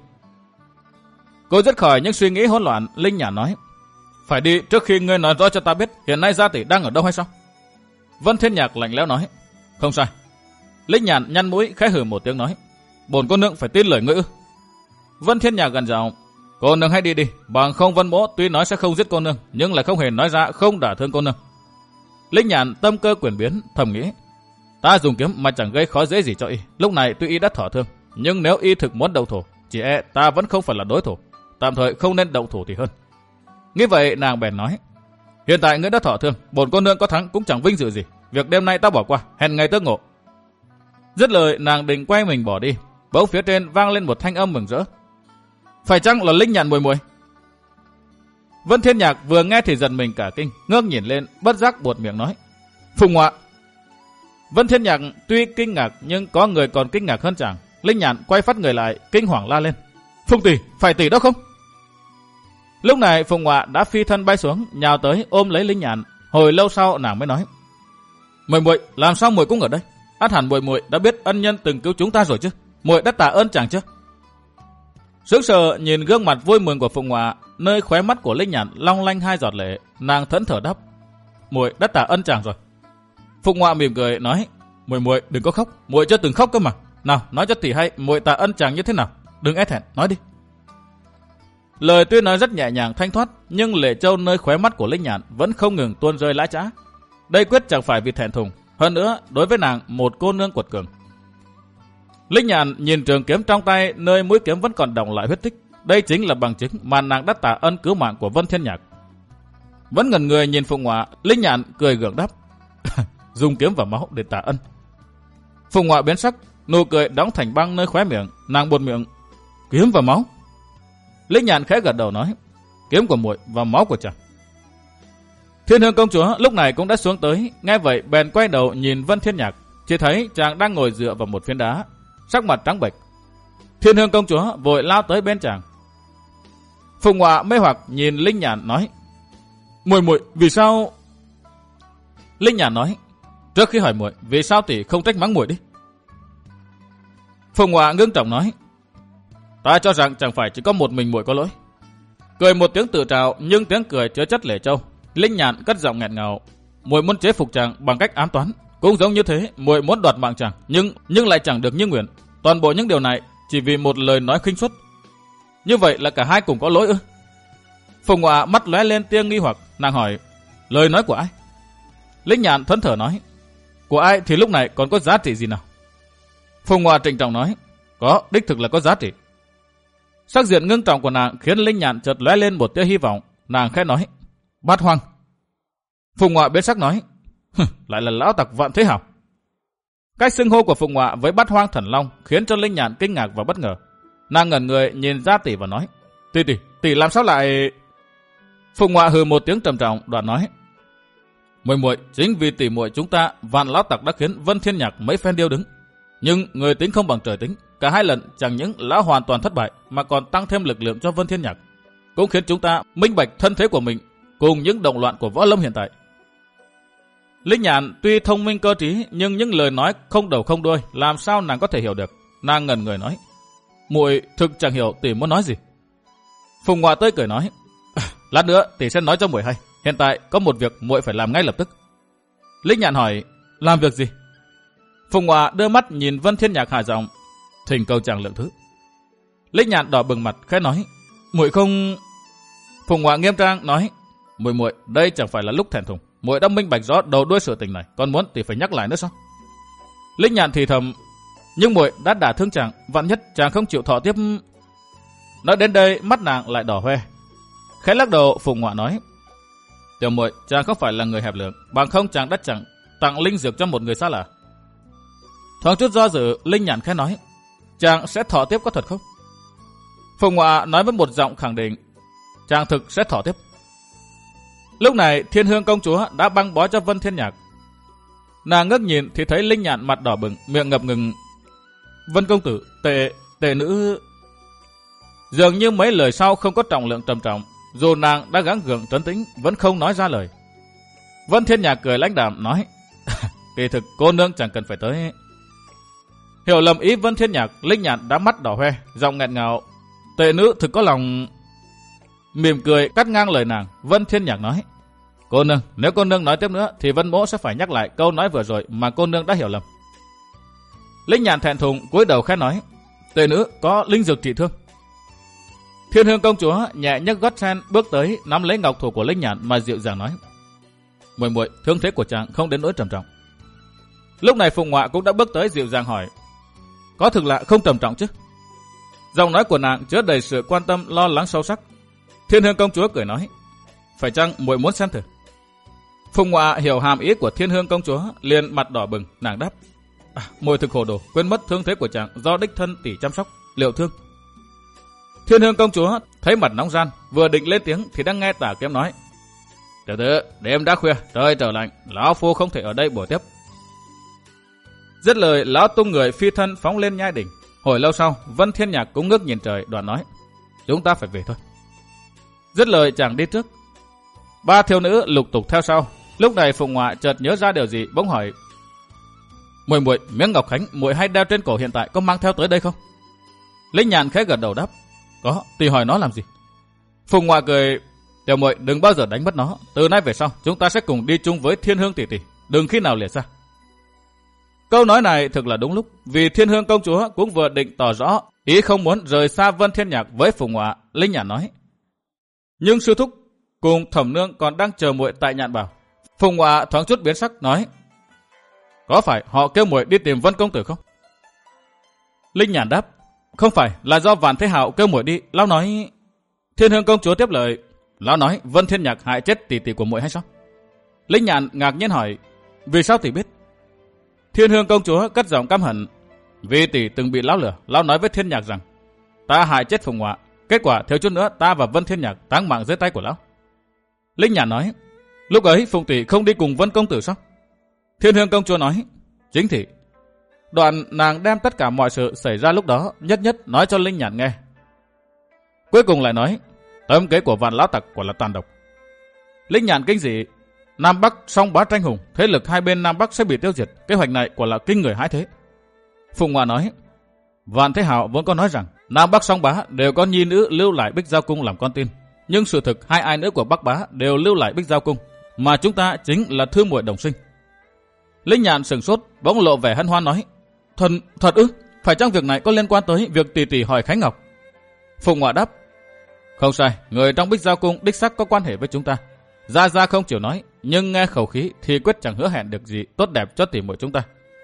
Cô dứt khỏi những suy nghĩ hỗn loạn, Linh Nhạn nói: "Phải đi trước khi ngươi nói rõ cho ta biết hiện nay gia tỷ đang ở đâu hay sao?" Vân Thiên Nhạc lạnh lẽo nói: "Không sai." Linh Nhạn nhăn mũi khẽ hừ một tiếng nói: "Bổn cô nương phải tin lời ngươi ư?" Vân Thiên Nhạc gần giọng: "Cô nương hãy đi đi, bằng không Vân bố tuy nói sẽ không giết cô nương, nhưng lại không hề nói ra không đả thương cô nương." Linh Nhạn tâm cơ chuyển biến, thầm nghĩ: ta dùng kiếm mà chẳng gây khó dễ gì cho y. Lúc này tuy y đã thọ thương, nhưng nếu y thực muốn động thủ, chỉ e ta vẫn không phải là đối thủ. Tạm thời không nên động thủ thì hơn. Nghĩ vậy, nàng bèn nói: hiện tại ngươi đã thọ thương, bổn cô nương có thắng cũng chẳng vinh dự gì. Việc đêm nay ta bỏ qua, hẹn ngày tước ngộ. Dứt lời, nàng định quay mình bỏ đi. Bỗng phía trên vang lên một thanh âm mừng rỡ: phải chăng là Linh Nhạn muội muội? Vân Thiên Nhạc vừa nghe thì giật mình cả kinh, ngước nhìn lên, bất giác buột miệng nói: Phùng Họa. Vân Thiên Nhạc tuy kinh ngạc nhưng có người còn kinh ngạc hơn chàng. Linh Nhạn quay phát người lại, kinh hoàng la lên: Phùng tỷ, phải tỷ đó không? Lúc này Phùng Họa đã phi thân bay xuống, nhào tới ôm lấy Linh Nhạn. Hồi lâu sau nàng mới nói: muội muội, làm sao muội cũng ở đây? Ắt hẳn muội muội đã biết ân nhân từng cứu chúng ta rồi chứ? Muội đã tạ ơn chàng chứ? Sững sờ nhìn gương mặt vui mừng của Phùng Họa, nơi khóe mắt của Linh Nhạn long lanh hai giọt lệ, nàng thẫn thờ đáp: muội đã tạ ơn chàng rồi. Phùng Họa mỉm cười nói: muội muội đừng có khóc, muội chưa từng khóc cơ mà. Nào, nói cho tỷ hay muội tạ ơn chàng như thế nào? Đừng e thẹn, nói đi. Lời tuy nói rất nhẹ nhàng thanh thoát, nhưng lệ châu nơi khóe mắt của Linh Nhạn vẫn không ngừng tuôn rơi lã chã. Đây quyết chẳng phải vì thẹn thùng, hơn nữa đối với nàng một cô nương quật cường. Linh Nhạn nhìn trường kiếm trong tay, nơi mũi kiếm vẫn còn đọng lại huyết tích. Đây chính là bằng chứng mà nàng đã tạ ơn cứu mạng của Vân Thiên Nhạc. Vẫn ngẩn người nhìn Phùng Họa, Linh Nhạn cười gượng đáp: dùng kiếm và máu để tạ ân. Phùng Họa biến sắc, nụ cười đóng thành băng nơi khóe miệng, nàng buột miệng: kiếm và máu? Linh Nhạn khẽ gật đầu nói: kiếm của muội và máu của chàng. Thiên Hương công chúa lúc này cũng đã xuống tới, nghe vậy bèn quay đầu nhìn Vân Thiên Nhạc, chỉ thấy chàng đang ngồi dựa vào một phiến đá, sắc mặt trắng bệch. Thiên Hương công chúa vội lao tới bên chàng. Phùng Họa mê hoặc nhìn Linh Nhạn nói: muội muội vì sao? Linh Nhạn nói: trước khi hỏi muội, vì sao tỷ không trách mắng muội đi? Phùng Họa ngưng trọng nói: ta cho rằng chẳng phải chỉ có một mình muội có lỗi. Cười một tiếng tự trào, nhưng tiếng cười chứa chất lệ châu. Linh Nhạn cất giọng nghẹn ngào: muội muốn chế phục chàng bằng cách ám toán, cũng giống như thế, muội muốn đoạt mạng chàng, nhưng nhưng lại chẳng được như nguyện. Toàn bộ những điều này chỉ vì một lời nói khinh suất. Như vậy là cả hai cùng có lỗi ư? Phùng Họa mắt lóe lên tia nghi hoặc, nàng hỏi: lời nói của ai? Linh Nhạn thẫn thờ nói: của ai thì lúc này còn có giá trị gì nào? Phùng Họa trịnh trọng nói: có, đích thực là có giá trị. Sắc diện ngưng trọng của nàng khiến Linh Nhạn chợt lóe lên một tia hy vọng, nàng khẽ nói: Bát Hoang. Phùng Họa biến sắc nói: lại là lão tặc Vạn Thế Hảo. Cách xưng hô của Phụng Ngọa với Bát Hoang Thần Long khiến cho Linh Nhạn kinh ngạc và bất ngờ. Nàng ngẩn người nhìn Gia Tỷ và nói: "Tỷ tỷ, tỷ làm sao lại?" Phụng Ngọa hừ một tiếng trầm trọng, đoạn nói: "Muội muội, chính vì tỷ muội chúng ta, Vạn lão tặc đã khiến Vân Thiên Nhạc mấy phen điêu đứng. Nhưng người tính không bằng trời tính, cả hai lần chẳng những lão hoàn toàn thất bại mà còn tăng thêm lực lượng cho Vân Thiên Nhạc, cũng khiến chúng ta minh bạch thân thế của mình cùng những động loạn của võ lâm hiện tại." Linh Nhạn tuy thông minh cơ trí nhưng những lời nói không đầu không đuôi làm sao nàng có thể hiểu được. Nàng ngẩn người nói: "Muội thực chẳng hiểu tỷ muốn nói gì." Phùng Ngọa tươi cười nói: "Lát nữa tỷ sẽ nói cho muội hay. Hiện tại có một việc muội phải làm ngay lập tức." Linh Nhạn hỏi: "Làm việc gì?" Phùng Ngọa đưa mắt nhìn Vân Thiên Nhạc hạ giọng: "Thỉnh cầu chàng lượng thứ." Linh Nhạn đỏ bừng mặt khẽ nói: "Muội không..." Phùng Ngọa nghiêm trang nói: "Muội muội, đây chẳng phải là lúc thẹn thùng. Muội đã minh bạch rõ đầu đuôi sự tình này, còn muốn tỷ phải nhắc lại nữa sao?" Linh Nhạn thì thầm: "Nhưng muội đã đả thương chàng, vạn nhất chàng không chịu thọ tiếp..." Nói đến đây mắt nàng lại đỏ hoe. Khẽ lắc đầu, Phùng Ngọa nói: "Tiểu muội, chàng không phải là người hẹp lượng, bằng không chàng đã chẳng tặng linh dược cho một người xa lạ." Thoáng chút do dự, Linh Nhạn khẽ nói: "Chàng sẽ thọ tiếp có thật không?" Phùng Ngọa nói với một giọng khẳng định: "Chàng thực sẽ thọ tiếp." Lúc này Thiên Hương công chúa đã băng bó cho Vân Thiên Nhạc. Nàng ngước nhìn thì thấy Linh Nhạn mặt đỏ bừng, miệng ngập ngừng: "Vân công tử, tệ tệ nữ..." Dường như mấy lời sau không có trọng lượng trầm trọng, dù nàng đã gắng gượng trấn tĩnh vẫn không nói ra lời. Vân Thiên Nhạc cười lãnh đạm nói: "Kỳ thực cô nương chẳng cần phải tới." Hiểu lầm ý Vân Thiên Nhạc, Linh Nhạn đã mắt đỏ hoe, giọng nghẹn ngào: "Tệ nữ thực có lòng..." Mỉm cười cắt ngang lời nàng, Vân Thiên Nhạc nói: "Cô nương, nếu cô nương nói tiếp nữa thì Vân mỗ sẽ phải nhắc lại câu nói vừa rồi mà cô nương đã hiểu lầm." Linh Nhạn thẹn thùng cúi đầu khẽ nói: "Tệ nữ có linh dược trị thương." Thiên Hương công chúa nhẹ nhấc gót sen bước tới, nắm lấy ngọc thủ của Linh Nhạn mà dịu dàng nói: "Muội muội, thương thế của chàng không đến nỗi trầm trọng." Lúc này Phụng Ngọa cũng đã bước tới dịu dàng hỏi: "Có thực là không trầm trọng chứ?" Giọng nói của nàng chứa đầy sự quan tâm lo lắng sâu sắc. Thiên Hương công chúa cười nói: "Phải chăng muội muốn xem thử?" Phụng Ngọa hiểu hàm ý của Thiên Hương công chúa, liền mặt đỏ bừng, nàng đáp: à, "Muội thực hồ đồ, quên mất thương thế của chàng do đích thân tỷ chăm sóc, liệu thương." Thiên Hương công chúa thấy mặt nóng ran, vừa định lên tiếng thì đang nghe Tả Kiếm nói: "Tiểu tử, đêm đã khuya, trời trở lạnh, lão phu không thể ở đây bồi tiếp." Dứt lời, lão tung người phi thân phóng lên nhai đỉnh. Hồi lâu sau, Vân Thiên Nhạc cũng ngước nhìn trời, đoạn nói: "Chúng ta phải về thôi." Dứt lời chàng đi trước. Ba thiếu nữ lục tục theo sau. Lúc này Phụng Ngọa chợt nhớ ra điều gì, bỗng hỏi: "Muội muội, miếng ngọc khánh muội hay đeo trên cổ hiện tại có mang theo tới đây không?" Linh Nhạn khẽ gật đầu đáp: "Có, tỷ hỏi nó làm gì?" Phụng Ngọa cười: "Tiểu muội đừng bao giờ đánh mất nó. Từ nay về sau, chúng ta sẽ cùng đi chung với Thiên Hương tỷ tỷ, đừng khi nào liệt ra." Câu nói này thực là đúng lúc, vì Thiên Hương công chúa cũng vừa định tỏ rõ ý không muốn rời xa Vân Thiên Nhạc với Phụng Ngọa. Linh Nhạn nói: "Nhưng sư thúc cùng thẩm nương còn đang chờ muội tại Nhạn Bảo." Phụng Ngọa thoáng chút biến sắc nói: "Có phải họ kêu muội đi tìm Vân công tử không?" Linh Nhạn đáp: "Không phải, là do Vạn Thế Hạo kêu muội đi. Lão nói..." Thiên Hương công chúa tiếp lời: "Lão nói Vân Thiên Nhạc hại chết tỷ tỷ của muội hay sao?" Linh Nhạn ngạc nhiên hỏi: "Vì sao tỷ biết?" Thiên Hương công chúa cất giọng căm hận: "Vì tỷ từng bị lão lừa, lão nói với Thiên Nhạc rằng ta hại chết Phụng Ngọa, kết quả thiếu chút nữa ta và Vân Thiên Nhạc táng mạng dưới tay của lão." Linh Nhạn nói: "Lúc ấy Phụng tỷ không đi cùng Vân công tử sao?" Thiên Hương công chúa nói: "Chính thị." Đoạn nàng đem tất cả mọi sự xảy ra lúc đó nhất nhất nói cho Linh Nhạn nghe. Cuối cùng lại nói: "Tâm kế của Vạn lão tặc quả là tàn độc." Linh Nhạn kinh dị: Nam Bắc song bá tranh hùng, thế lực hai bên Nam Bắc sẽ bị tiêu diệt, kế hoạch này quả là kinh người hãi thế. Phụng Ngọa nói: "Vạn Thế Hạo vẫn có nói rằng Nam Bắc song bá đều có nhi nữ lưu lại Bích Giao cung làm con tin, nhưng sự thực hai ai nữ của Bắc bá đều lưu lại Bích Giao cung, mà chúng ta chính là thư muội đồng sinh." Linh Nhạn sừng sốt, bỗng lộ vẻ hân hoan nói: "Thật, thật ư? Phải chăng việc này có liên quan tới việc tỷ tỷ hỏi Khánh Ngọc?" Phụng Ngọa đáp: "Không sai, người trong Bích Giao cung đích xác có quan hệ với chúng ta. Gia Gia không chịu nói, nhưng nghe khẩu khí thì quyết chẳng hứa hẹn được gì tốt đẹp cho tỷ muội chúng ta."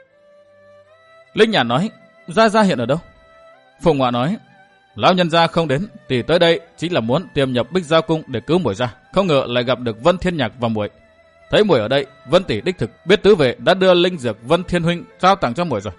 Linh Nhạn nói: "Gia Gia hiện ở đâu?" Phụng Ngọa nói: "Lão nhân gia không đến, tỷ tới đây chính là muốn tiềm nhập Bích Giao cung để cứu muội ra, không ngờ lại gặp được Vân Thiên Nhạc và muội. Thấy muội ở đây, Vân tỷ đích thực biết tứ vệ đã đưa linh dược Vân Thiên huynh trao tặng cho muội rồi.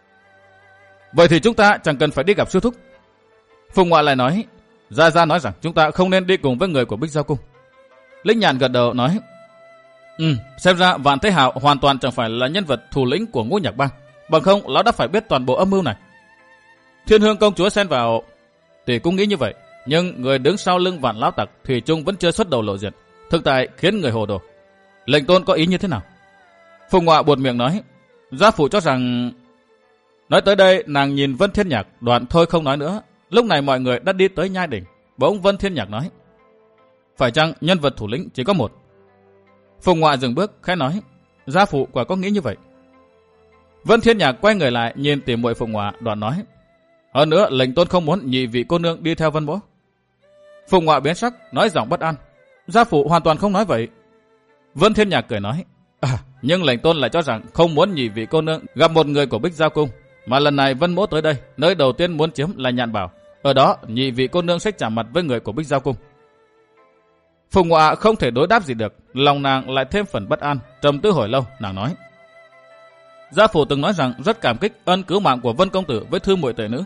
Vậy thì chúng ta chẳng cần phải đi gặp sư thúc. Phùng Ngoại lại nói, Gia Gia nói rằng chúng ta không nên đi cùng với người của Bích Giao Cung. Linh Nhạn gật đầu nói, Ừ, xem ra Vạn Thế Hạo hoàn toàn chẳng phải là nhân vật thủ lĩnh của Ngũ Nhạc Bang, bằng không lão đã phải biết toàn bộ âm mưu này. Thiên Hương công chúa xen vào, tỷ cũng nghĩ như vậy, nhưng người đứng sau lưng Vạn lão tặc thủy chung vẫn chưa xuất đầu lộ diện, thực tại khiến người hồ đồ. Lệnh tôn có ý như thế nào? Phùng Ngoại buột miệng nói, gia phụ cho rằng... Nói tới đây, nàng nhìn Vân Thiên Nhạc, đoạn thôi không nói nữa. Lúc này mọi người đã đi tới nhai đỉnh, bỗng Vân Thiên Nhạc nói, phải chăng nhân vật thủ lĩnh chỉ có một? Phùng Ngoại dừng bước, khẽ nói, gia phụ quả có nghĩ như vậy. Vân Thiên Nhạc quay người lại nhìn tỉ muội Phùng Ngoại, đoạn nói, hơn nữa lệnh tôn không muốn nhị vị cô nương đi theo Vân Mỗ. Phùng Ngoại biến sắc, nói giọng bất an, gia phụ hoàn toàn không nói vậy. Vân Thiên Nhạc cười nói, à, nhưng lệnh tôn lại cho rằng không muốn nhị vị cô nương gặp một người của Bích Giao Cung, mà lần này Vân Mỗ tới đây, nơi đầu tiên muốn chiếm là Nhạn Bảo. Ở đó, nhị vị cô nương sẽ chạm mặt với người của Bích Giao Cung. Phùng Ngoại không thể đối đáp gì được, lòng nàng lại thêm phần bất an. Trầm tư hồi lâu, nàng nói, gia phụ từng nói rằng rất cảm kích ân cứu mạng của Vân công tử với thư muội tể nữ.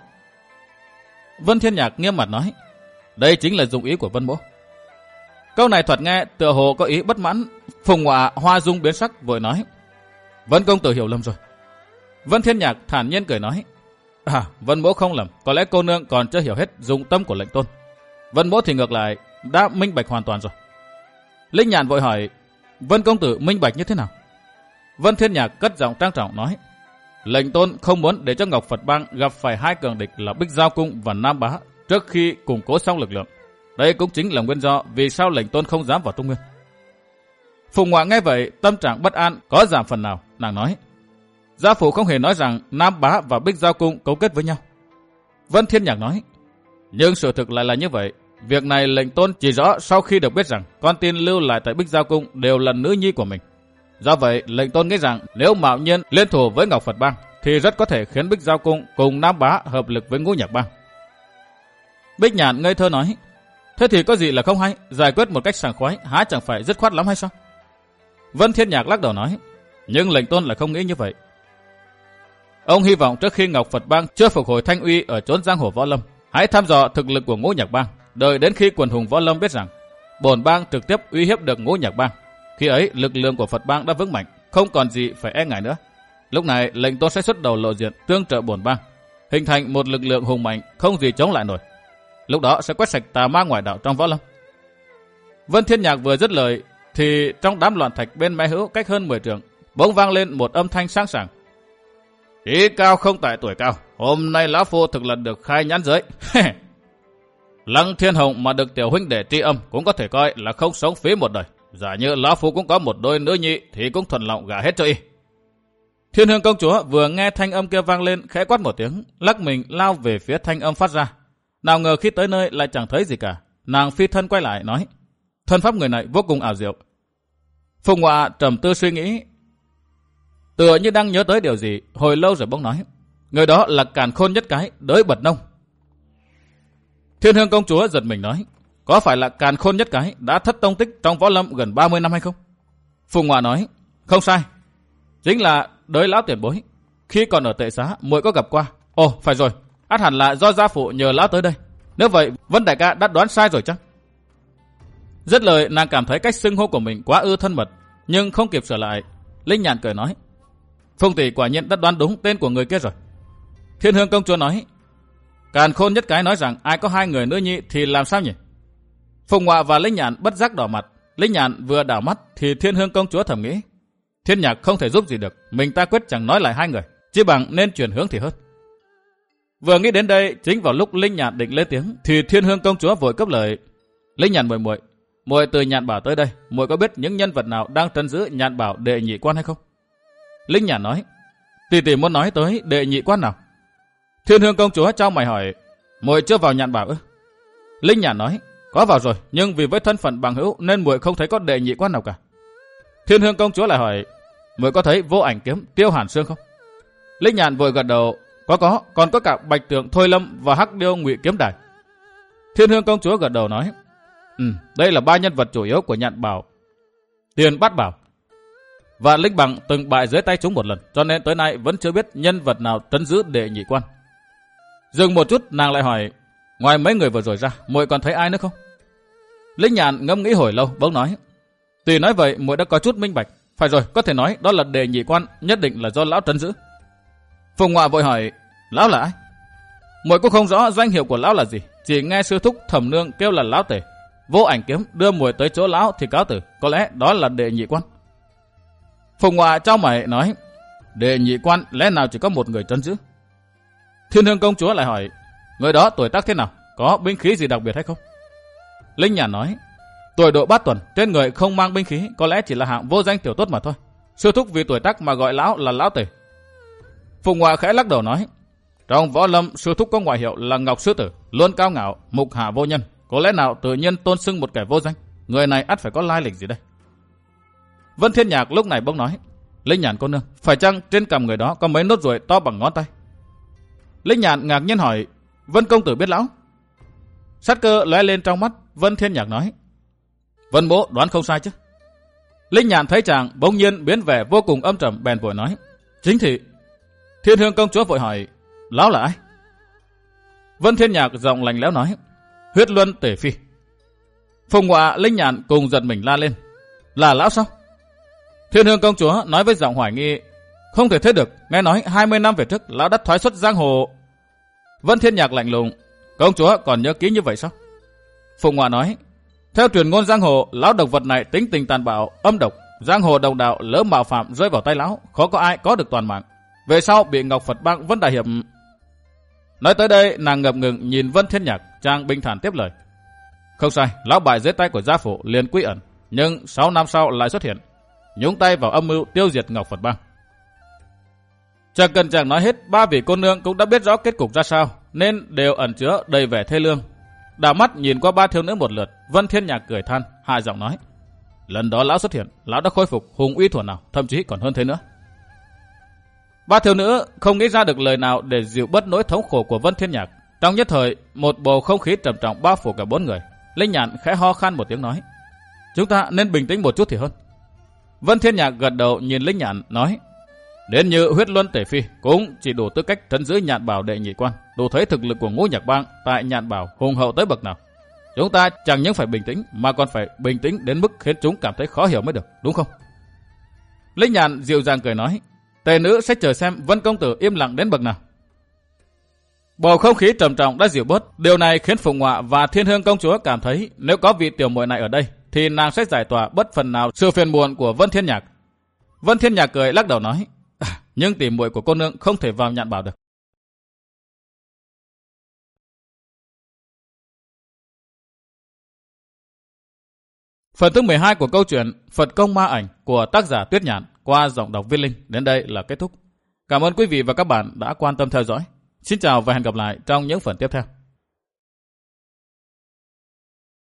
Vân Thiên Nhạc nghiêm mặt nói, đây chính là dụng ý của Vân Mỗ. Câu này thoạt nghe tựa hồ có ý bất mãn. Phùng Ngoại hoa dung biến sắc, vội nói, Vân công tử hiểu lầm rồi. Vân Thiên Nhạc thản nhiên cười nói, à, Vân Mỗ không lầm, có lẽ cô nương còn chưa hiểu hết dụng tâm của lệnh tôn. Vân Mỗ thì ngược lại đã minh bạch hoàn toàn rồi. Linh Nhạn vội hỏi, Vân công tử minh bạch như thế nào? Vân Thiên Nhạc cất giọng trang trọng nói, lệnh tôn không muốn để cho Ngọc Phật Bang gặp phải hai cường địch là Bích Giao Cung và Nam Bá trước khi củng cố xong lực lượng. Đây cũng chính là nguyên do vì sao lệnh tôn không dám vào Tung Nguyên. Phùng Ngoại nghe vậy, tâm trạng bất an có giảm phần nào, nàng nói, gia phụ không hề nói rằng Nam Bá và Bích Giao Cung cấu kết với nhau. Vân Thiên Nhạc nói, nhưng sự thực lại là như vậy. Việc này lệnh tôn chỉ rõ sau khi được biết rằng con tin lưu lại tại Bích Giao Cung đều là nữ nhi của mình. Do vậy, lệnh tôn nghĩ rằng nếu mạo nhiên liên thủ với Ngọc Phật Bang thì rất có thể khiến Bích Giao Cung cùng Nam Bá hợp lực với Ngũ Nhạc Bang. Bích Nhạn ngây thơ nói, thế thì có gì là không hay, giải quyết một cách sảng khoái há chẳng phải dứt khoát lắm hay sao? Vân Thiên Nhạc lắc đầu nói, nhưng lệnh tôn lại không nghĩ như vậy. Ông hy vọng trước khi Ngọc Phật Bang chưa phục hồi thanh uy ở chốn giang hồ võ lâm, hãy thăm dò thực lực của Ngũ Nhạc Bang, đợi đến khi quần hùng võ lâm biết rằng bổn bang trực tiếp uy hiếp được Ngũ Nhạc Bang. Khi ấy lực lượng của Phật Bang đã vững mạnh, không còn gì phải e ngại nữa. Lúc này lệnh tôn sẽ xuất đầu lộ diện tương trợ bổn bang, hình thành một lực lượng hùng mạnh không gì chống lại nổi. Lúc đó sẽ quét sạch tà ma ngoại đạo trong võ lâm. Vân Thiên Nhạc vừa dứt lời thì trong đám loạn thạch bên mé hữu cách hơn mười trượng bỗng vang lên một âm thanh sang sảng, trí cao không tại tuổi cao, hôm nay lão phu thực là được khai nhãn giới. Lăng Thiên Hồng mà được tiểu huynh đệ tri âm cũng có thể coi là không sống phí một đời. Giả như lão phu cũng có một đôi nữ nhi thì cũng thuận lòng gả hết cho y. Thiên Hương công chúa vừa nghe thanh âm kia vang lên, khẽ quát một tiếng, lắc mình lao về phía thanh âm phát ra. Nào ngờ khi tới nơi lại chẳng thấy gì cả. Nàng phi thân quay lại nói, thân pháp người này vô cùng ảo diệu. Phùng Ngoại trầm tư suy nghĩ, tựa như đang nhớ tới điều gì, hồi lâu rồi bỗng nói, người đó là Càn Khôn Nhất Cái đới Bật Nông. Thiên Hương công chúa giật mình nói, có phải là Càn Khôn Nhất Cái đã thất tông tích trong võ lâm gần ba mươi năm hay không? Phùng Ngoại nói, không sai, chính là đới lão tiền bối. Khi còn ở Tệ Xá, muội có gặp qua. Ồ, phải rồi, ắt hẳn là do gia phụ nhờ lão tới đây. Nếu vậy, Vân đại ca đã đoán sai rồi chắc? Dứt lời, nàng cảm thấy cách xưng hô của mình quá ư thân mật, nhưng không kịp sửa lại. Linh Nhạn cười nói, Phùng tỷ quả nhiên đã đoán đúng tên của người kia rồi. Thiên Hương công chúa nói, Càn Khôn Nhất Cái nói rằng ai có hai người nữ nhi thì làm sao nhỉ? Phùng Ngoại và Linh Nhạn bất giác đỏ mặt. Linh Nhạn vừa đảo mắt thì Thiên Hương công chúa thầm nghĩ, Thiên Nhạc không thể giúp gì được, mình ta quyết chẳng nói lại hai người, chỉ bằng nên chuyển hướng thì hơn. Vừa nghĩ đến đây, chính vào lúc Linh Nhạn định lên tiếng thì Thiên Hương công chúa vội cấp lời, Linh Nhạn muội muội, muội từ Nhạn Bảo tới đây, muội có biết những nhân vật nào đang trấn giữ Nhạn Bảo đệ nhị quan hay không? Linh Nhạn nói, tỷ tỷ muốn nói tới đệ nhị quan nào? Thiên Hương công chúa trao mày hỏi, muội chưa vào Nhạn Bảo ư? Linh Nhạn nói, có vào rồi, nhưng vì với thân phận bằng hữu nên muội không thấy có đệ nhị quan nào cả. Thiên Hương công chúa lại hỏi, muội có thấy Vô Ảnh kiếm Tiêu Hàn Sương không? Linh Nhạn vội gật đầu, có có, còn có cả Bạch Tượng Thôi Lâm và Hắc Điêu Ngụy Kiếm Đài. Thiên Hương công chúa gật đầu nói, ừ, đây là ba nhân vật chủ yếu của Nhạn Bảo. Tiền Bát Bảo, Và Linh Bằng từng bại dưới tay chúng một lần, cho nên tới nay vẫn chưa biết nhân vật nào trấn giữ đệ nhị quan. Dừng một chút, nàng lại hỏi, ngoài mấy người vừa rồi ra, muội còn thấy ai nữa không? Linh Nhàn ngẫm nghĩ hồi lâu, bỗng nói, tuy nói vậy, muội đã có chút minh bạch. Phải rồi, có thể nói đó là đệ nhị quan, nhất định là do lão trấn giữ. Phùng Ngoạ vội hỏi, lão là ai? Muội cũng không rõ danh hiệu của lão là gì, chỉ nghe sư thúc Thẩm Nương kêu là lão tể. Vô Ảnh Kiếm đưa muội tới chỗ lão thì cáo từ, có lẽ đó là đệ nhị quan. Phùng Ngoạ trao mày nói, đệ nhị quan lẽ nào chỉ có một người trấn giữ? Thiên Hương công chúa lại hỏi, người đó tuổi tác thế nào, có binh khí gì đặc biệt hay không? Linh Nhàn nói, tuổi độ bát tuần, trên người không mang binh khí, có lẽ chỉ là hạng vô danh tiểu tốt mà thôi. Sư thúc vì tuổi tác mà gọi lão là lão tể. Phùng Ngoạ khẽ lắc đầu nói, trong võ lâm sư thúc có ngoại hiệu là Ngọc Sư Tử, luôn cao ngạo, mục hạ vô nhân, có lẽ nào tự nhiên tôn xưng một kẻ vô danh? Người này ắt phải có lai lịch gì đây? Vân Thiên Nhạc lúc này bỗng nói, Linh Nhàn cô nương, phải chăng trên cằm người đó có mấy nốt ruồi to bằng ngón tay? Linh Nhàn ngạc nhiên hỏi, Vân công tử biết lão? Sát cơ lóe lên trong mắt, Vân Thiên Nhạc nói, Vân bố đoán không sai chứ? Linh Nhàn thấy chàng bỗng nhiên biến vẻ vô cùng âm trầm, bèn vội nói, chính thị. Thiên Hương công chúa vội hỏi, lão là ai? Vân Thiên Nhạc giọng lạnh lẽo nói, Huyết Luân Tể Phi. Phùng Ngoạ, Linh Nhàn cùng giật mình la lên, là lão sao? Thiên Hương công chúa nói với giọng hoài nghi, không thể thế được, nghe nói hai mươi năm về trước lão đã thoái xuất giang hồ. Vân Thiên Nhạc lạnh lùng, công chúa còn nhớ kỹ như vậy sao? Phùng Ngoạ nói, theo truyền ngôn giang hồ, lão độc vật này tính tình tàn bạo, âm độc, giang hồ đồng đạo lỡ mạo phạm rơi vào tay lão, khó có ai có được toàn mạng. Về sau bị Ngọc Phật Bang Vân Đại Hiệp. Nói tới đây, nàng ngập ngừng nhìn Vân Thiên Nhạc, chàng bình thản tiếp lời, không sai, lão bại dưới tay của gia phụ liền quy ẩn, nhưng sáu năm sau lại xuất hiện, nhúng tay vào âm mưu tiêu diệt Ngọc Phật Bang. Chẳng cần chàng nói hết, ba vị cô nương cũng đã biết rõ kết cục ra sao, nên đều ẩn chứa đầy vẻ thê lương. Đảo mắt nhìn qua ba thiếu nữ một lượt, Vân Thiên Nhạc cười than, hạ giọng nói, lần đó lão xuất hiện, lão đã khôi phục hùng uy thuở nào, thậm chí còn hơn thế nữa. Ba thiếu nữ không nghĩ ra được lời nào để dịu bớt nỗi thống khổ của Vân Thiên Nhạc. Trong nhất thời, một bầu không khí trầm trọng bao phủ cả bốn người. Linh Nhàn khẽ ho khan một tiếng nói, chúng ta nên bình tĩnh một chút thì hơn. Vân Thiên Nhạc gật đầu nhìn Linh Nhàn nói, đến như Huyết Luân Tể Phi cũng chỉ đủ tư cách trấn giữ Nhạn Bảo đệ nhị quan, đủ thấy thực lực của Ngũ Nhạc Bang tại Nhạn Bảo hùng hậu tới bậc nào. Chúng ta chẳng những phải bình tĩnh mà còn phải bình tĩnh đến mức khiến chúng cảm thấy khó hiểu mới được, đúng không? Linh Nhàn dịu dàng cười nói, tề nữ sẽ chờ xem Vân công tử im lặng đến bậc nào. Bầu không khí trầm trọng đã dịu bớt, điều này khiến Phùng Ngoạ và Thiên Hương công chúa cảm thấy nếu có vị tiểu muội này ở đây thì nàng sẽ giải tỏa bất phần nào sự phiền muộn của Vân Thiên Nhạc. Vân Thiên Nhạc cười lắc đầu nói, à, nhưng tỷ muội của cô nương không thể vào Nhạn Bảo được. Phần thứ mười hai của câu chuyện Phật Công Ma Ảnh của tác giả Tuyết Nhạn qua giọng đọc Viết Linh đến đây là kết thúc. Cảm ơn quý vị và các bạn đã quan tâm theo dõi. Xin chào và hẹn gặp lại trong những phần tiếp theo.